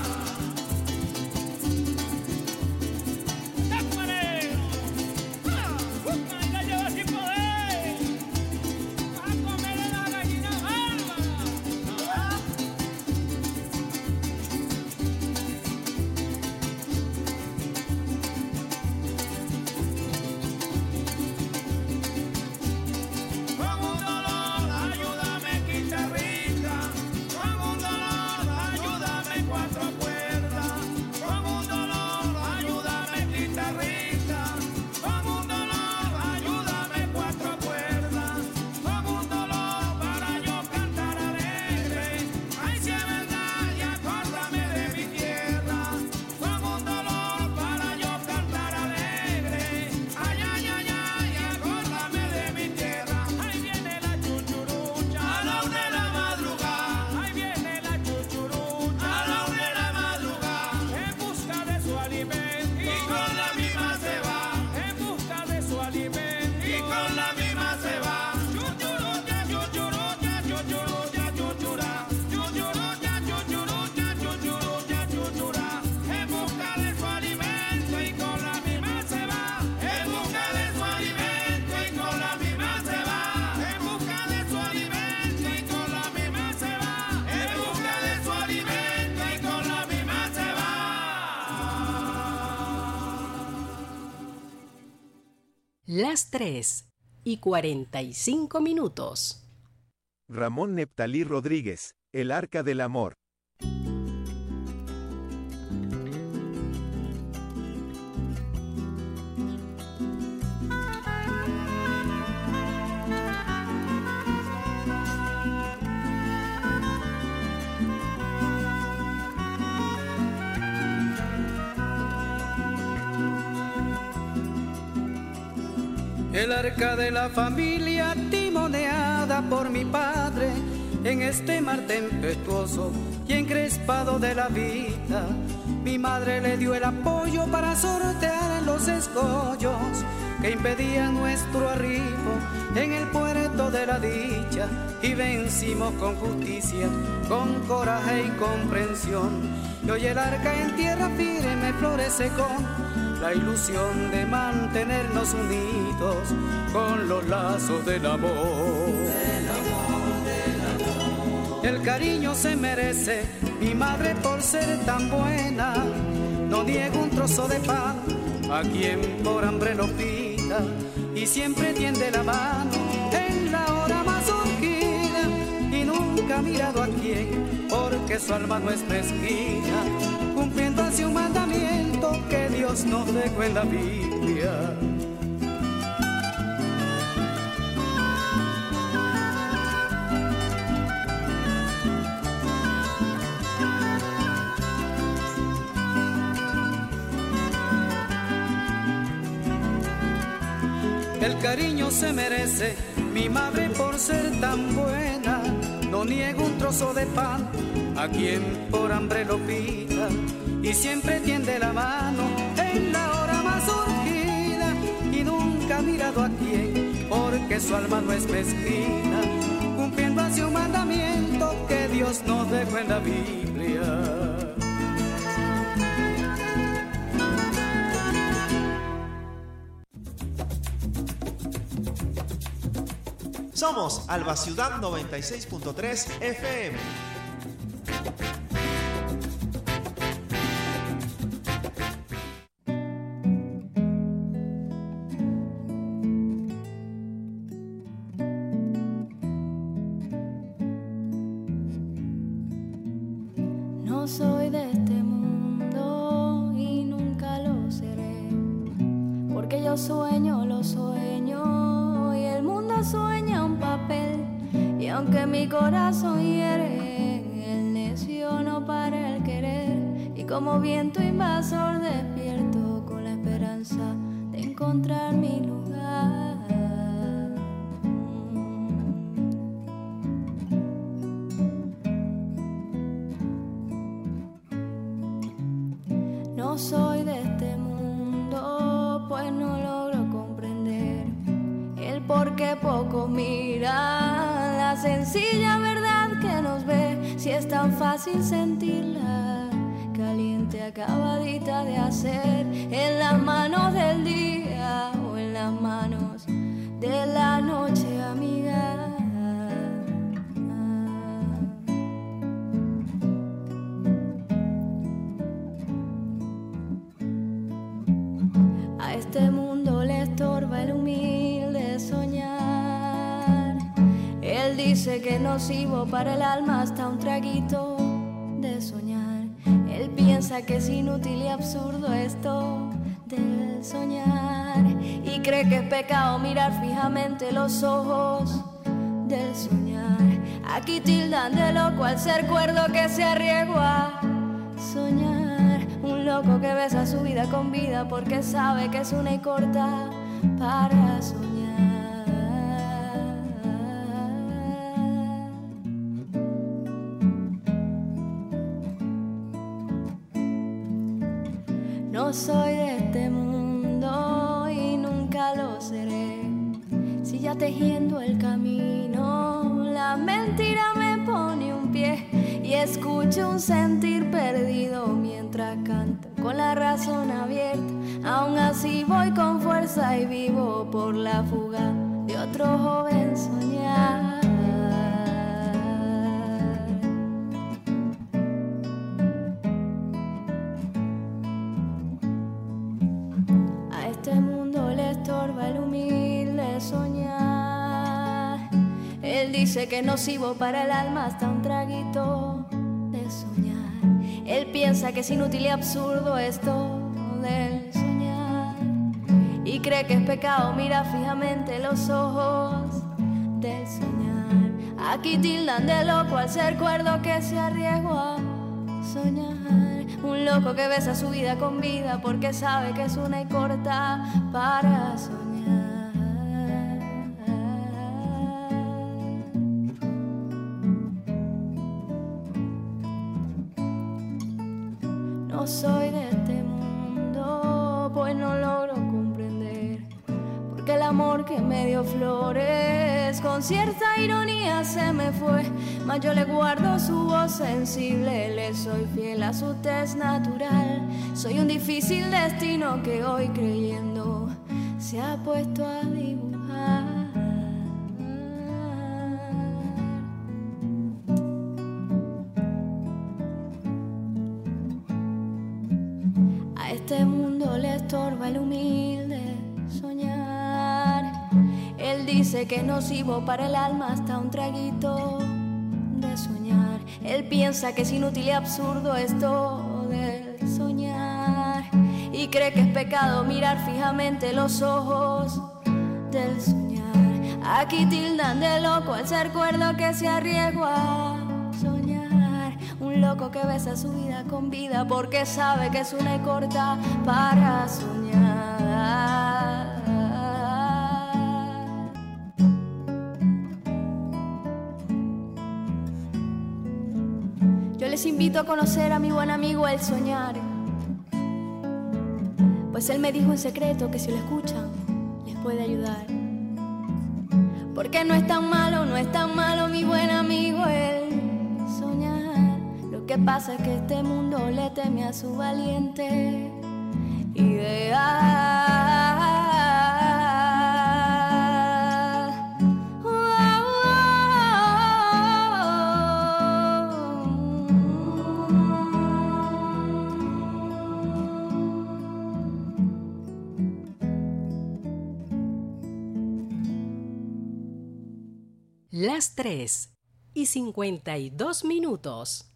¡Cámara! ¡Busca y la lleva sin poder! ¡A comer la gallina bárbara! Con un dolor, ayúdame guitarrita. Con un dolor, ayúdame 4 cuerdas. Con un dolor, ayúdame guitarrita. Con un dolor, ayúdame 4 cuerdas. Con un dolor para yo cantar alegre. Ay si es verdad y acuérdame de mi tierra. Con un dolor para yo cantar alegre. Ay ay ay ay, acuérdame de mi tierra. Ahí viene la chuchurucha a la 1 de la madrugada. Ahí viene la chuchurucha a la 1 de la madrugada, en busca de su alimento y con la misma se va. En busca de su alimento y con la misma se va. Chuchurucha, chuchurucha, chuchurucha, chuchura. Chuchurucha, chuchurucha, chuchurucha, chuchura. En busca de su alimento y con la misma se va. En busca de su alimento y con la misma se va. En busca de su alimento y con la misma se va. En busca de su alimento y con la misma se va. Las 3:45. Ramón Neptalí Rodríguez, El Arca del Amor. El arca de la familia timoneada por mi padre en este mar tempestuoso y encrespado de la vida. Mi madre le dio el apoyo para sortear los escollos que impedían nuestro arribo en el puerto de la dicha, y vencimos con justicia, con coraje y comprensión. Y hoy el arca en tierra firme florece con la ilusión de mantenernos unidos con los lazos del amor. El cariño se merece mi madre por ser tan buena. No niego un trozo de pan a quien por hambre lo pida, y siempre tiende la mano en la hora más surgida, y nunca ha mirado a quien, porque su alma no es mezquina, cumpliendo así un mandamiento que Dios nos dejó en la Biblia. El cariño se merece mi madre por ser tan buena. No niego un trozo de pan a quien por hambre lo pida, y siempre tiende la mano en la hora más surgida, y nunca ha mirado a quien, porque su alma no es mezquina, cumpliendo así un mandamiento que Dios nos dejó en la Biblia. Somos Alba Ciudad 96.3 FM. No soy de este mundo y nunca lo seré, porque yo sueño los sueños y el mundo sueña un papel, y aunque mi corazón hiere, el necio no para el querer, y como viento invasor despierto con la esperanza de encontrar mi lugar. No soy de este mundo, pues no logro comprender el por qué pocos miran la sencilla verdad que nos ve. Si es tan fácil sentirla, caliente acabadita de hacer, en las manos del día o en las manos de la noche, amiga. A este mundo le estorba el humilde soñar. Él dice que es nocivo para el alma hasta un traguito de soñar. Él piensa que es inútil y absurdo esto del soñar, y cree que es pecado mirar fijamente los ojos del soñar. Aquí tildan de loco al ser cuerdo que se arriesgó a soñar. Un loco que besa su vida con vida porque sabe que es una y corta para soñar. No soy de este mundo y nunca lo seré. Si ya tejiendo el camino la mentira me pone un pie y escucho un sentir perdido mientras canto con la razón abierta, aún así voy con fuerza y vivo por la fuga de otro joven soñar. A este mundo le estorba el humilde soñar. Él dice que es nocivo para el alma hasta un traguito de soñar. Él piensa que es inútil y absurdo esto del soñar, y cree que es pecado mirar fijamente los ojos del soñar. Aquí tildan de loco al ser cuerdo que se arriesgó a soñar. Un loco que besa su vida con vida porque sabe que es una y corta para soñar. no soy de este mundo, pues no logro comprender porque el amor que me dio flores con cierta ironía se me fue, mas yo le guardo su voz sensible, le soy fiel a su tez natural. Soy un difícil destino que hoy creyendo se ha puesto a dibujar. A este mundo le estorba el humilde soñar. Él dice que es nocivo para el alma hasta un traguito de soñar. Él piensa que es inútil y absurdo esto del soñar y cree que es pecado mirar fijamente los ojos del soñar. Aquí tildan de loco al ser cuerdo que se arriesgó a soñar. Un loco que besa su vida con vida porque sabe que es una y corta para soñar. Yo les invito a conocer a mi buen amigo el soñar, pues él me dijo en secreto que si lo escuchan les puede ayudar. Porque no es tan malo, no es tan malo mi buen amigo el soñar. Lo que pasa es que este mundo le teme a su valiente ideal. Las 3:52.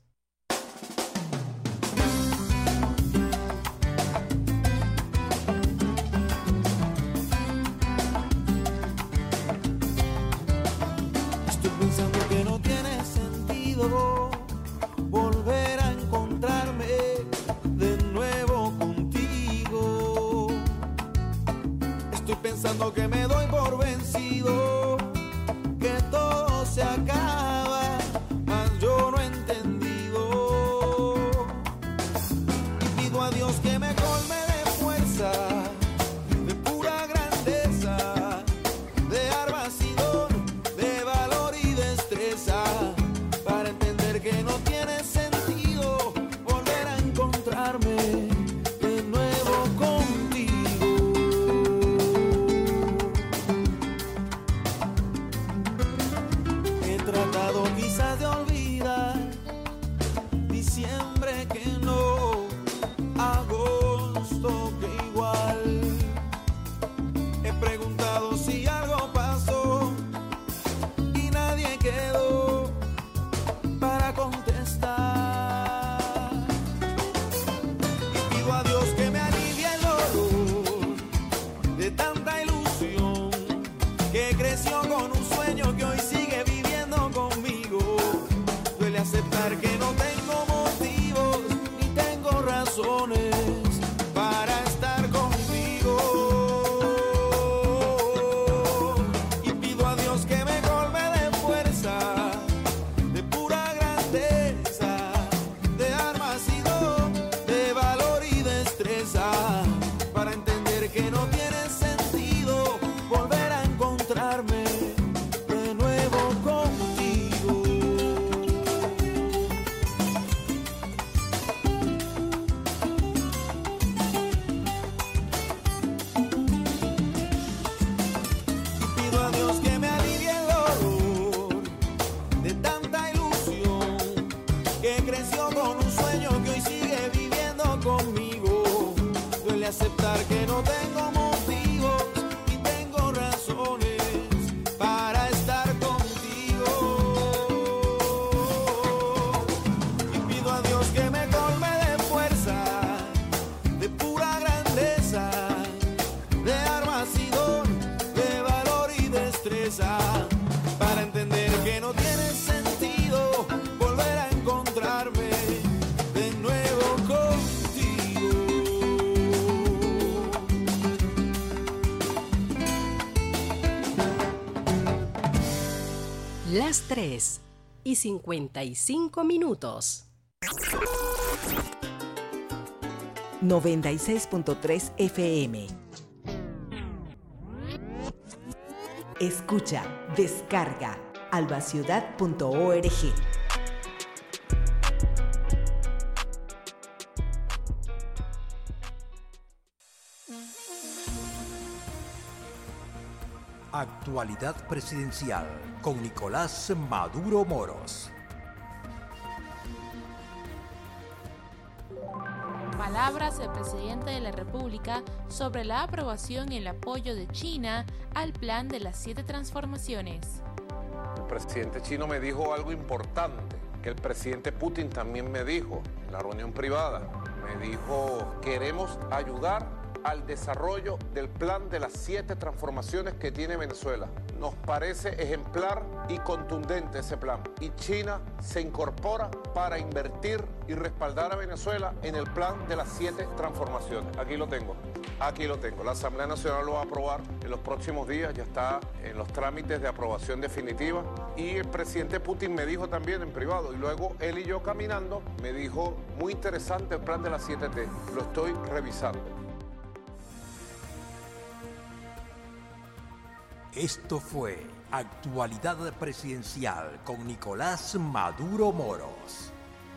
Estoy pensando que no tiene sentido volver a encontrarme de nuevo contigo. Estoy pensando que me doy por vencido, que todo se acaba, mas yo no he entendido. Y pido a Dios que me colme de fuerza, de pura grandeza, de armas y don, de valor y destreza, para entender que no tiene sentido volver a encontrarme de nuevo contigo. He tratado quizás de olvidar diciembre que no, agosto que igual. He preguntado si algo pasó y nadie quedó para contestar. Y pido a Dios que me alivie el dolor de tanta ilusión que creció con un sueño que hoy sigue viviendo conmigo. Duele aceptar que no tengo motivos ni tengo razones para estar contigo. Y pido a Dios que me colme de fuerza, de pura grandeza, de armas y don, de valor y destreza, para entender que no tiene sentido volver a encontrarme de nuevo contigo. Y pido a Dios que me alivie el dolor de tanta ilusión que creció con un sueño que hoy sigue viviendo conmigo. Duele aceptar que no tengo motivos y tengo razones para estar contigo. Y pido a Dios que me colme de fuerza, de pura grandeza, de armas y don, de valor y destreza, para entender que no tiene sentido volver a encontrarme de nuevo contigo. Las 3:55. 96.3 FM. Escucha, descarga albaciudad.org. Actualidad presidencial con Nicolás Maduro Moros. Palabras del presidente de la República sobre la aprobación y el apoyo de China al plan de las 7 transformaciones. El presidente chino me dijo algo importante, que el presidente Putin también me dijo en la reunión privada. Me dijo, queremos ayudar al desarrollo del plan de las 7 transformaciones que tiene Venezuela. Nos parece ejemplar y contundente ese plan. Y China se incorpora para invertir y respaldar a Venezuela en el plan de las 7 transformaciones. Aquí lo tengo. La Asamblea Nacional lo va a aprobar en los próximos días, ya está en los trámites de aprobación definitiva. Y el presidente Putin me dijo también en privado, y luego él y yo caminando, me dijo, muy interesante el plan de las 7T, lo estoy revisando. Esto fue Actualidad Presidencial con Nicolás Maduro Moros.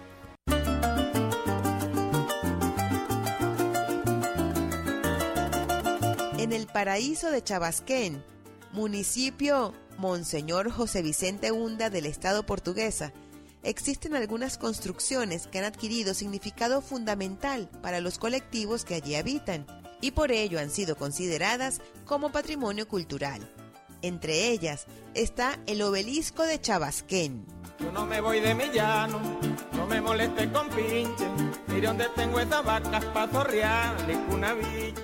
En el paraíso de Chabasquén, municipio Monseñor José Vicente Hunda del estado Portuguesa, existen algunas construcciones que han adquirido significado fundamental para los colectivos que allí habitan y por ello han sido consideradas como patrimonio cultural. Entre ellas está el obelisco de Chabasquén. Yo no me voy de mi llano, no me moleste con pinche. Mire donde tengo estas vacas pa' zorrearle una biche.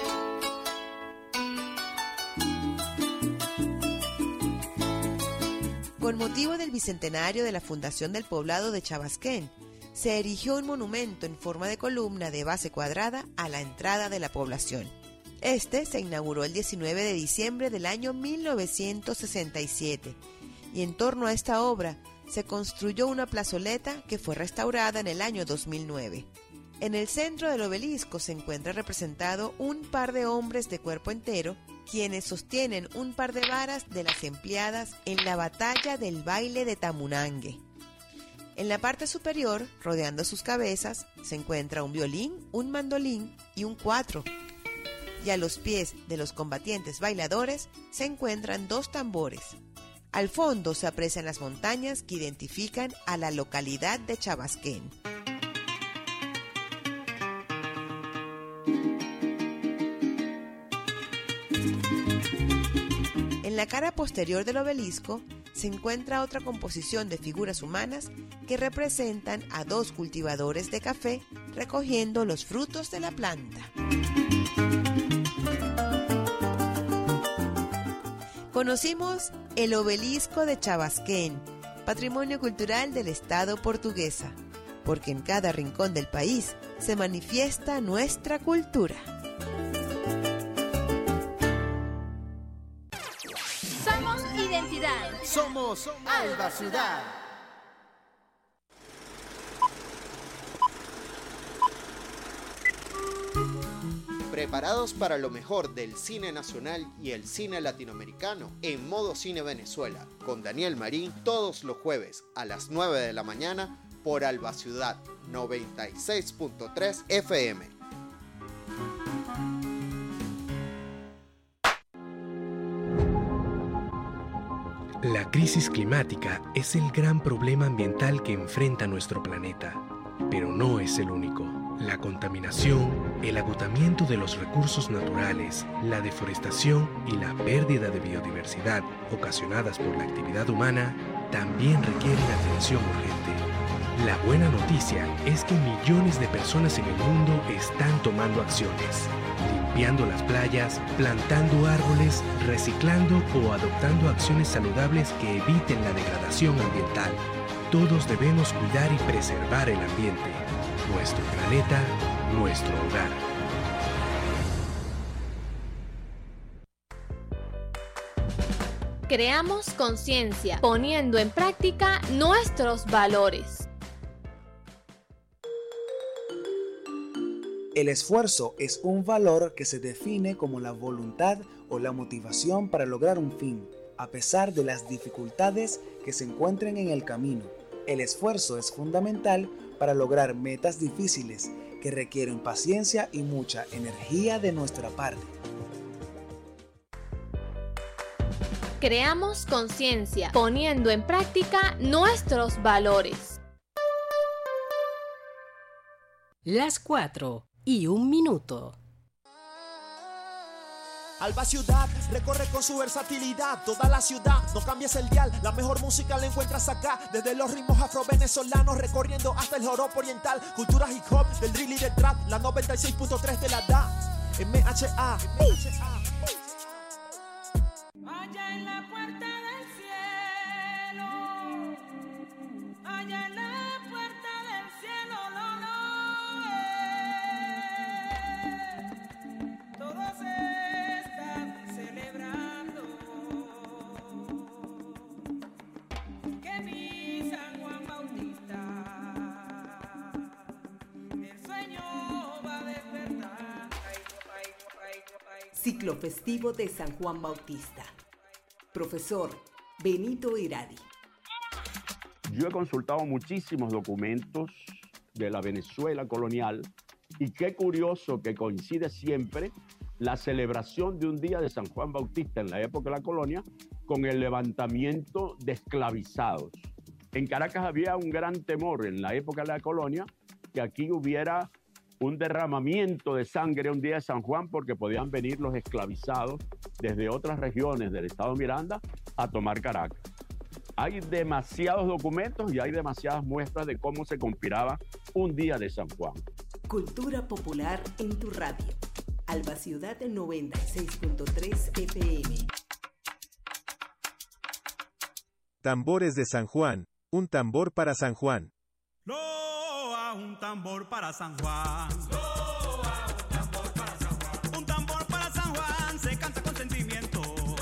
Con motivo del bicentenario de la fundación del poblado de Chabasquén, se erigió un monumento en forma de columna de base cuadrada a la entrada de la población. Este se inauguró el 19 de diciembre del año 1967 y en torno a esta obra se construyó una plazoleta que fue restaurada en el año 2009. En el centro del obelisco se encuentra representado un par de hombres de cuerpo entero quienes sostienen un par de varas de las empleadas en la batalla del baile de Tamunangue. En la parte superior, rodeando sus cabezas, se encuentra un violín, un mandolín y un cuatro. Y a los pies de los combatientes bailadores se encuentran 2 tambores. Al fondo se aprecian las montañas que identifican a la localidad de Chabasquén. En la cara posterior del obelisco se encuentra otra composición de figuras humanas que representan a 2 cultivadores de café recogiendo los frutos de la planta. Conocimos el obelisco de Chabasquén, patrimonio cultural del estado Portuguesa, porque en cada rincón del país se manifiesta nuestra cultura. Somos identidad. Somos Alba Ciudad. Preparados para lo mejor del cine nacional y el cine latinoamericano en Modo Cine Venezuela con Daniel Marín todos los jueves a las 9 de la mañana por Alba Ciudad 96.3 FM. La crisis climática es el gran problema ambiental que enfrenta nuestro planeta, pero no es el único. La contaminación, el agotamiento de los recursos naturales, la deforestación y la pérdida de biodiversidad ocasionadas por la actividad humana también requieren atención urgente. La buena noticia es que millones de personas en el mundo están tomando acciones, limpiando las playas, plantando árboles, reciclando o adoptando acciones saludables que eviten la degradación ambiental. Todos debemos cuidar y preservar el ambiente. Nuestro planeta, nuestro hogar. Creamos conciencia, poniendo en práctica nuestros valores. El esfuerzo es un valor que se define como la voluntad o la motivación para lograr un fin, a pesar de las dificultades que se encuentren en el camino. El esfuerzo es fundamental para lograr metas difíciles que requieren paciencia y mucha energía de nuestra parte. Creamos conciencia, poniendo en práctica nuestros valores. Las 4:01. Alba Ciudad recorre con su versatilidad toda la ciudad, no cambies el dial, la mejor música la encuentras acá, desde los ritmos afro-venezolanos recorriendo hasta el joropo oriental, cultura hip hop, del drill y del trap, la 96.3 de la DA, MHA. Allá en la puerta del cielo, allá en la puerta del cielo, todos están celebrando que mi San Juan Bautista el sueño va a despertar. Ciclo festivo de San Juan Bautista. Profesor Benito Iradi. Yo he consultado muchísimos documentos de la Venezuela colonial y qué curioso que coincide siempre la celebración de un día de San Juan Bautista en la época de la colonia con el levantamiento de esclavizados. En Caracas había un gran temor en la época de la colonia que aquí hubiera un derramamiento de sangre un día de San Juan porque podían venir los esclavizados desde otras regiones del estado Miranda a tomar Caracas. Hay demasiados documentos y hay demasiadas muestras de cómo se conspiraba un día de San Juan. Cultura popular en tu radio. Alba Ciudad 96.3 FM. Tambores de San Juan. Un tambor para San Juan. Loa, un tambor para San Juan. Loa, un tambor para San Juan. Un tambor para San Juan se canta con sentimiento.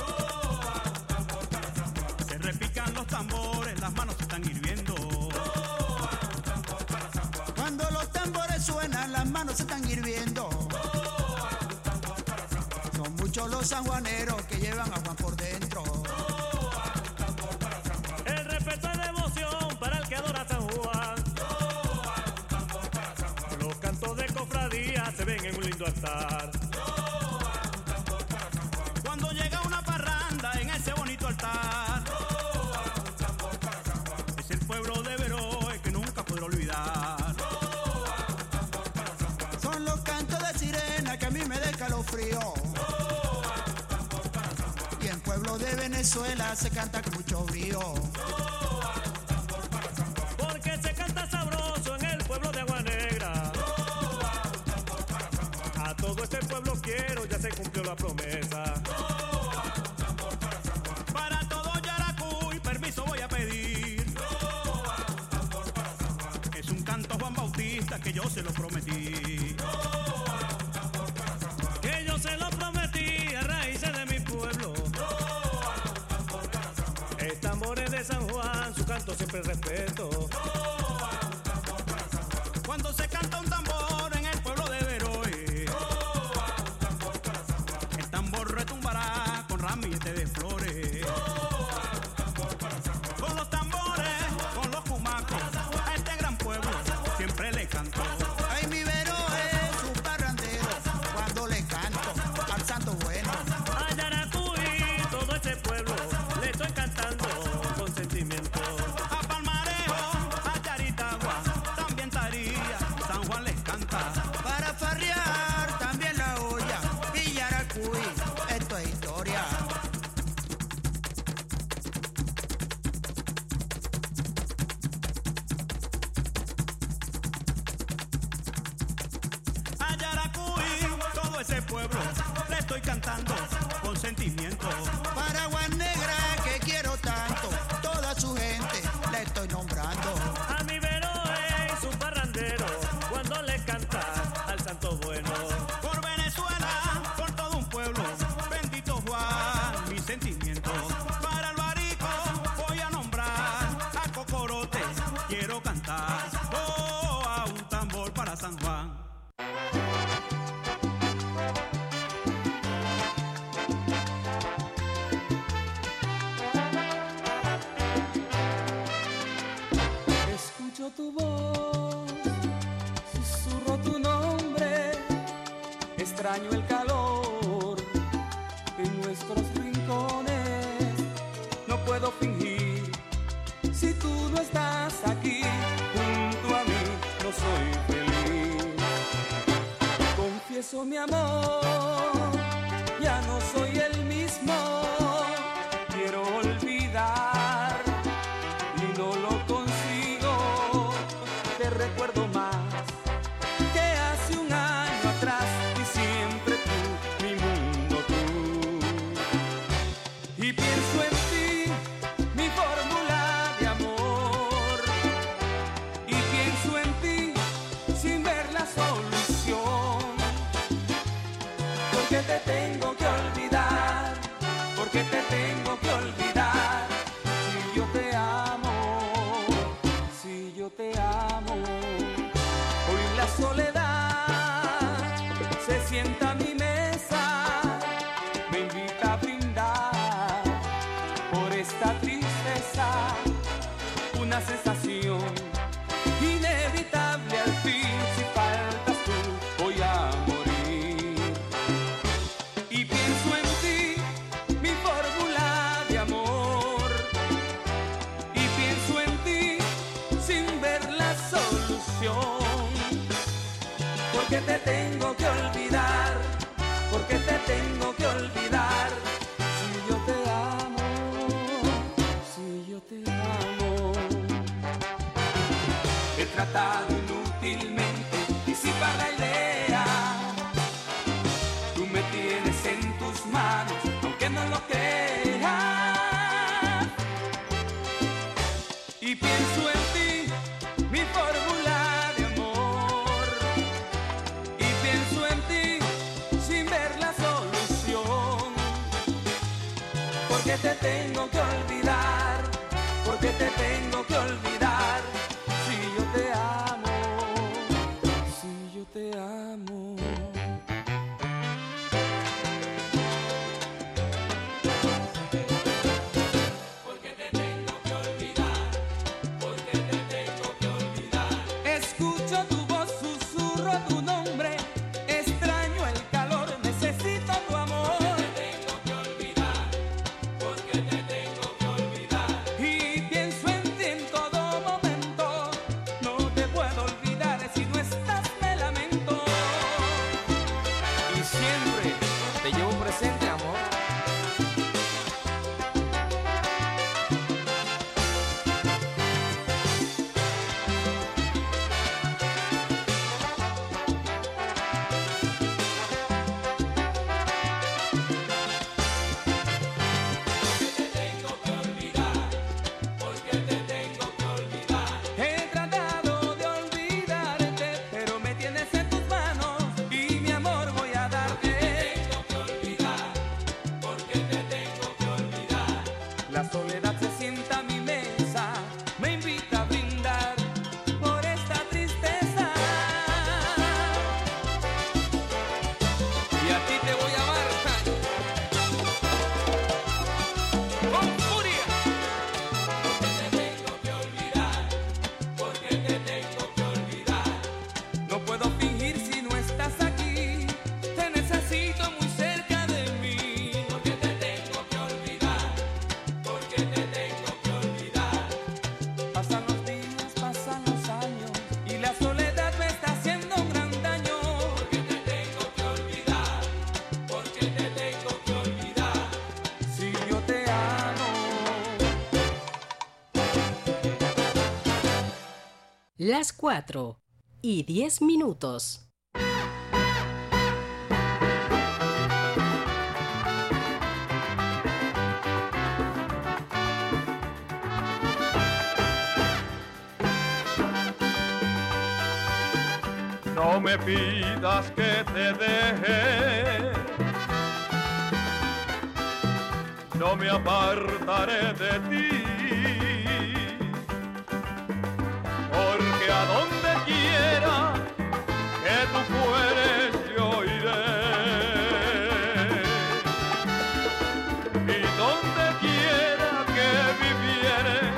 Loa, un tambor para San Juan. Se repican los tambores, las manos están hirviendo. Loa, un tambor para San Juan. Cuando los tambores suenan, las manos están hirviendo. Loa, un tambor para San Juan. Son muchos los sanjuaneros que llevan a Juan por dentro. Loa, un tambor para San Juan. El respeto y devoción para el que adora a San Juan. Loa, un tambor para San Juan. Los cantos de cofradía se ven en un lindo altar. Loa, un tambor para San Juan. Cuando llega una parranda en ese bonito altar. Loa, un tambor para San Juan. Es el pueblo de Veroe que nunca podré olvidar. Loa, un tambor para San Juan. Son los cantos de sirena que a mí me da escalofrío. Loa, un tambor para San Juan. Y en pueblo de Venezuela se canta con mucho brío. Loa, un tambor para San Juan. Porque se canta sabroso en el pueblo de Agua Negra. Loa, un tambor para San Juan. A todo este pueblo quiero, ya se cumplió la promesa. Loa, un tambor para San Juan. Para todo Yaracuy, permiso voy a pedir. Loa, un tambor para San Juan. Es un canto Juan Bautista que yo se lo prometí. Loa, un tambor para San Juan. Que yo se lo prometí a raíces de mi pueblo. Loa, un tambor para San Juan. Es tambores de San Juan, su canto siempre respeto. Loa, un tambor para San Juan. Cuando se canta un tambor en el pueblo de Veroe, Loa, un tambor para San Juan. el tambor retumbará con ramilletes de flores. Loa, un tambor para San Juan. Con los tambores, con los cumacos, a este gran pueblo siempre le canto. Ay, mi Veroe, su parrandero, cuando le canto al santo bueno. A Yaracuy, todo ese pueblo, le estoy cantando con sentimiento. A Palmarejo, a Yaritagua, también Taría, San Juan les canta. Para farrear, también La Olla, y Yaracuy, esto es historia. A Yaracuy, todo ese pueblo, le estoy cantando con sentimiento. Para Agua Negra, que quiero tanto, toda su gente le estoy nombrando. A mi Veroe y su parrandero, cuando le canta al santo bueno. Por Venezuela, por todo un pueblo, bendito Juan, mi sentimiento. Para el Barico voy a nombrar, a Cocorote quiero cantar. Oh, a un tambor para San Juan. extraño el calor en nuestros rincones. No puedo fingir si tú no estás aquí junto a mí, no soy feliz. Confieso mi amor, ya no soy el mismo. Quiero olvidar y no lo consigo. Te recuerdo más que hace un año atrás y siempre tú, mi mundo tú. Y pienso en ti, mi fórmula de amor. Y pienso en ti sin ver la solución. Porque te tengo que olvidar, porque te tengo que olvidar. Si yo te amo, si yo te amo. Hoy la soledad se sienta a mi mesa, me invita a brindar por esta tristeza, una sensación inevitable al fin. Si faltas tú voy a morir. Y pienso en ti, mi fórmula de amor. Y pienso en ti sin ver la solución. Porque te tengo que olvidar, porque te tengo que olvidar. Si yo te amo, si yo te amo. He tratado inútilmente disipar la idea. Tú me tienes en tus manos, aunque no lo creas. Y pienso en ti, mi fórmula de amor. Y pienso en ti sin ver la solución. Porque te tengo que olvidar, porque te tengo que olvidar. Si yo te amo, si yo te amo. Porque te tengo que olvidar, porque te tengo que olvidar. Escucho tu voz, susurro tu nombre. Extraño el calor, necesito tu amor. Porque te tengo que olvidar, porque te tengo que olvidar. Y pienso en ti en todo momento. No te puedo olvidar, si no estás me lamento. Y siempre te llevo presente, amor. He tratado de olvidarte, pero me tienes en tus manos y mi amor voy a darte. Te tengo que olvidar, porque te tengo que olvidar. La soledad se sienta a mi mesa, me invita a brindar por esta tristeza. Y a ti te voy a amar con furia. Porque te tengo que olvidar, porque te tengo que olvidar. No puedo fingir si no estás aquí, te necesito muy cerca de mí. Porque te tengo que olvidar, porque te tengo que olvidar. Pasan los días, pasan los años y la soledad me está haciendo un gran daño. Porque te tengo que olvidar, porque te tengo que olvidar. Si yo te amo. Las 4:10. No me pidas que te deje, no me apartaré de ti, porque a donde quiera que tú fueres yo iré, y donde quiera que vivieres,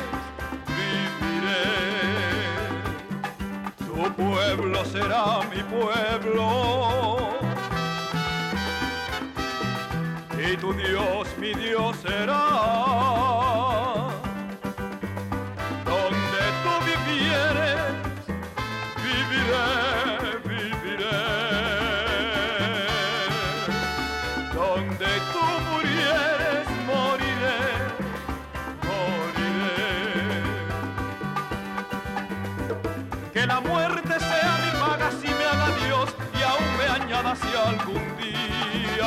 viviré. Tu pueblo será mi pueblo, y tu Dios mi Dios será. Donde tú vivieres, viviré, viviré. Donde tú murieres, moriré, moriré. Que la muerte sea mi paga si me haga Dios y aún me añada si algún día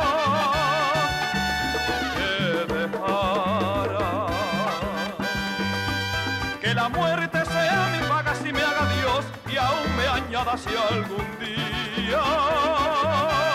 te dejara. Que la muerte sea mi paga si me haga Dios y aún me añada si algún día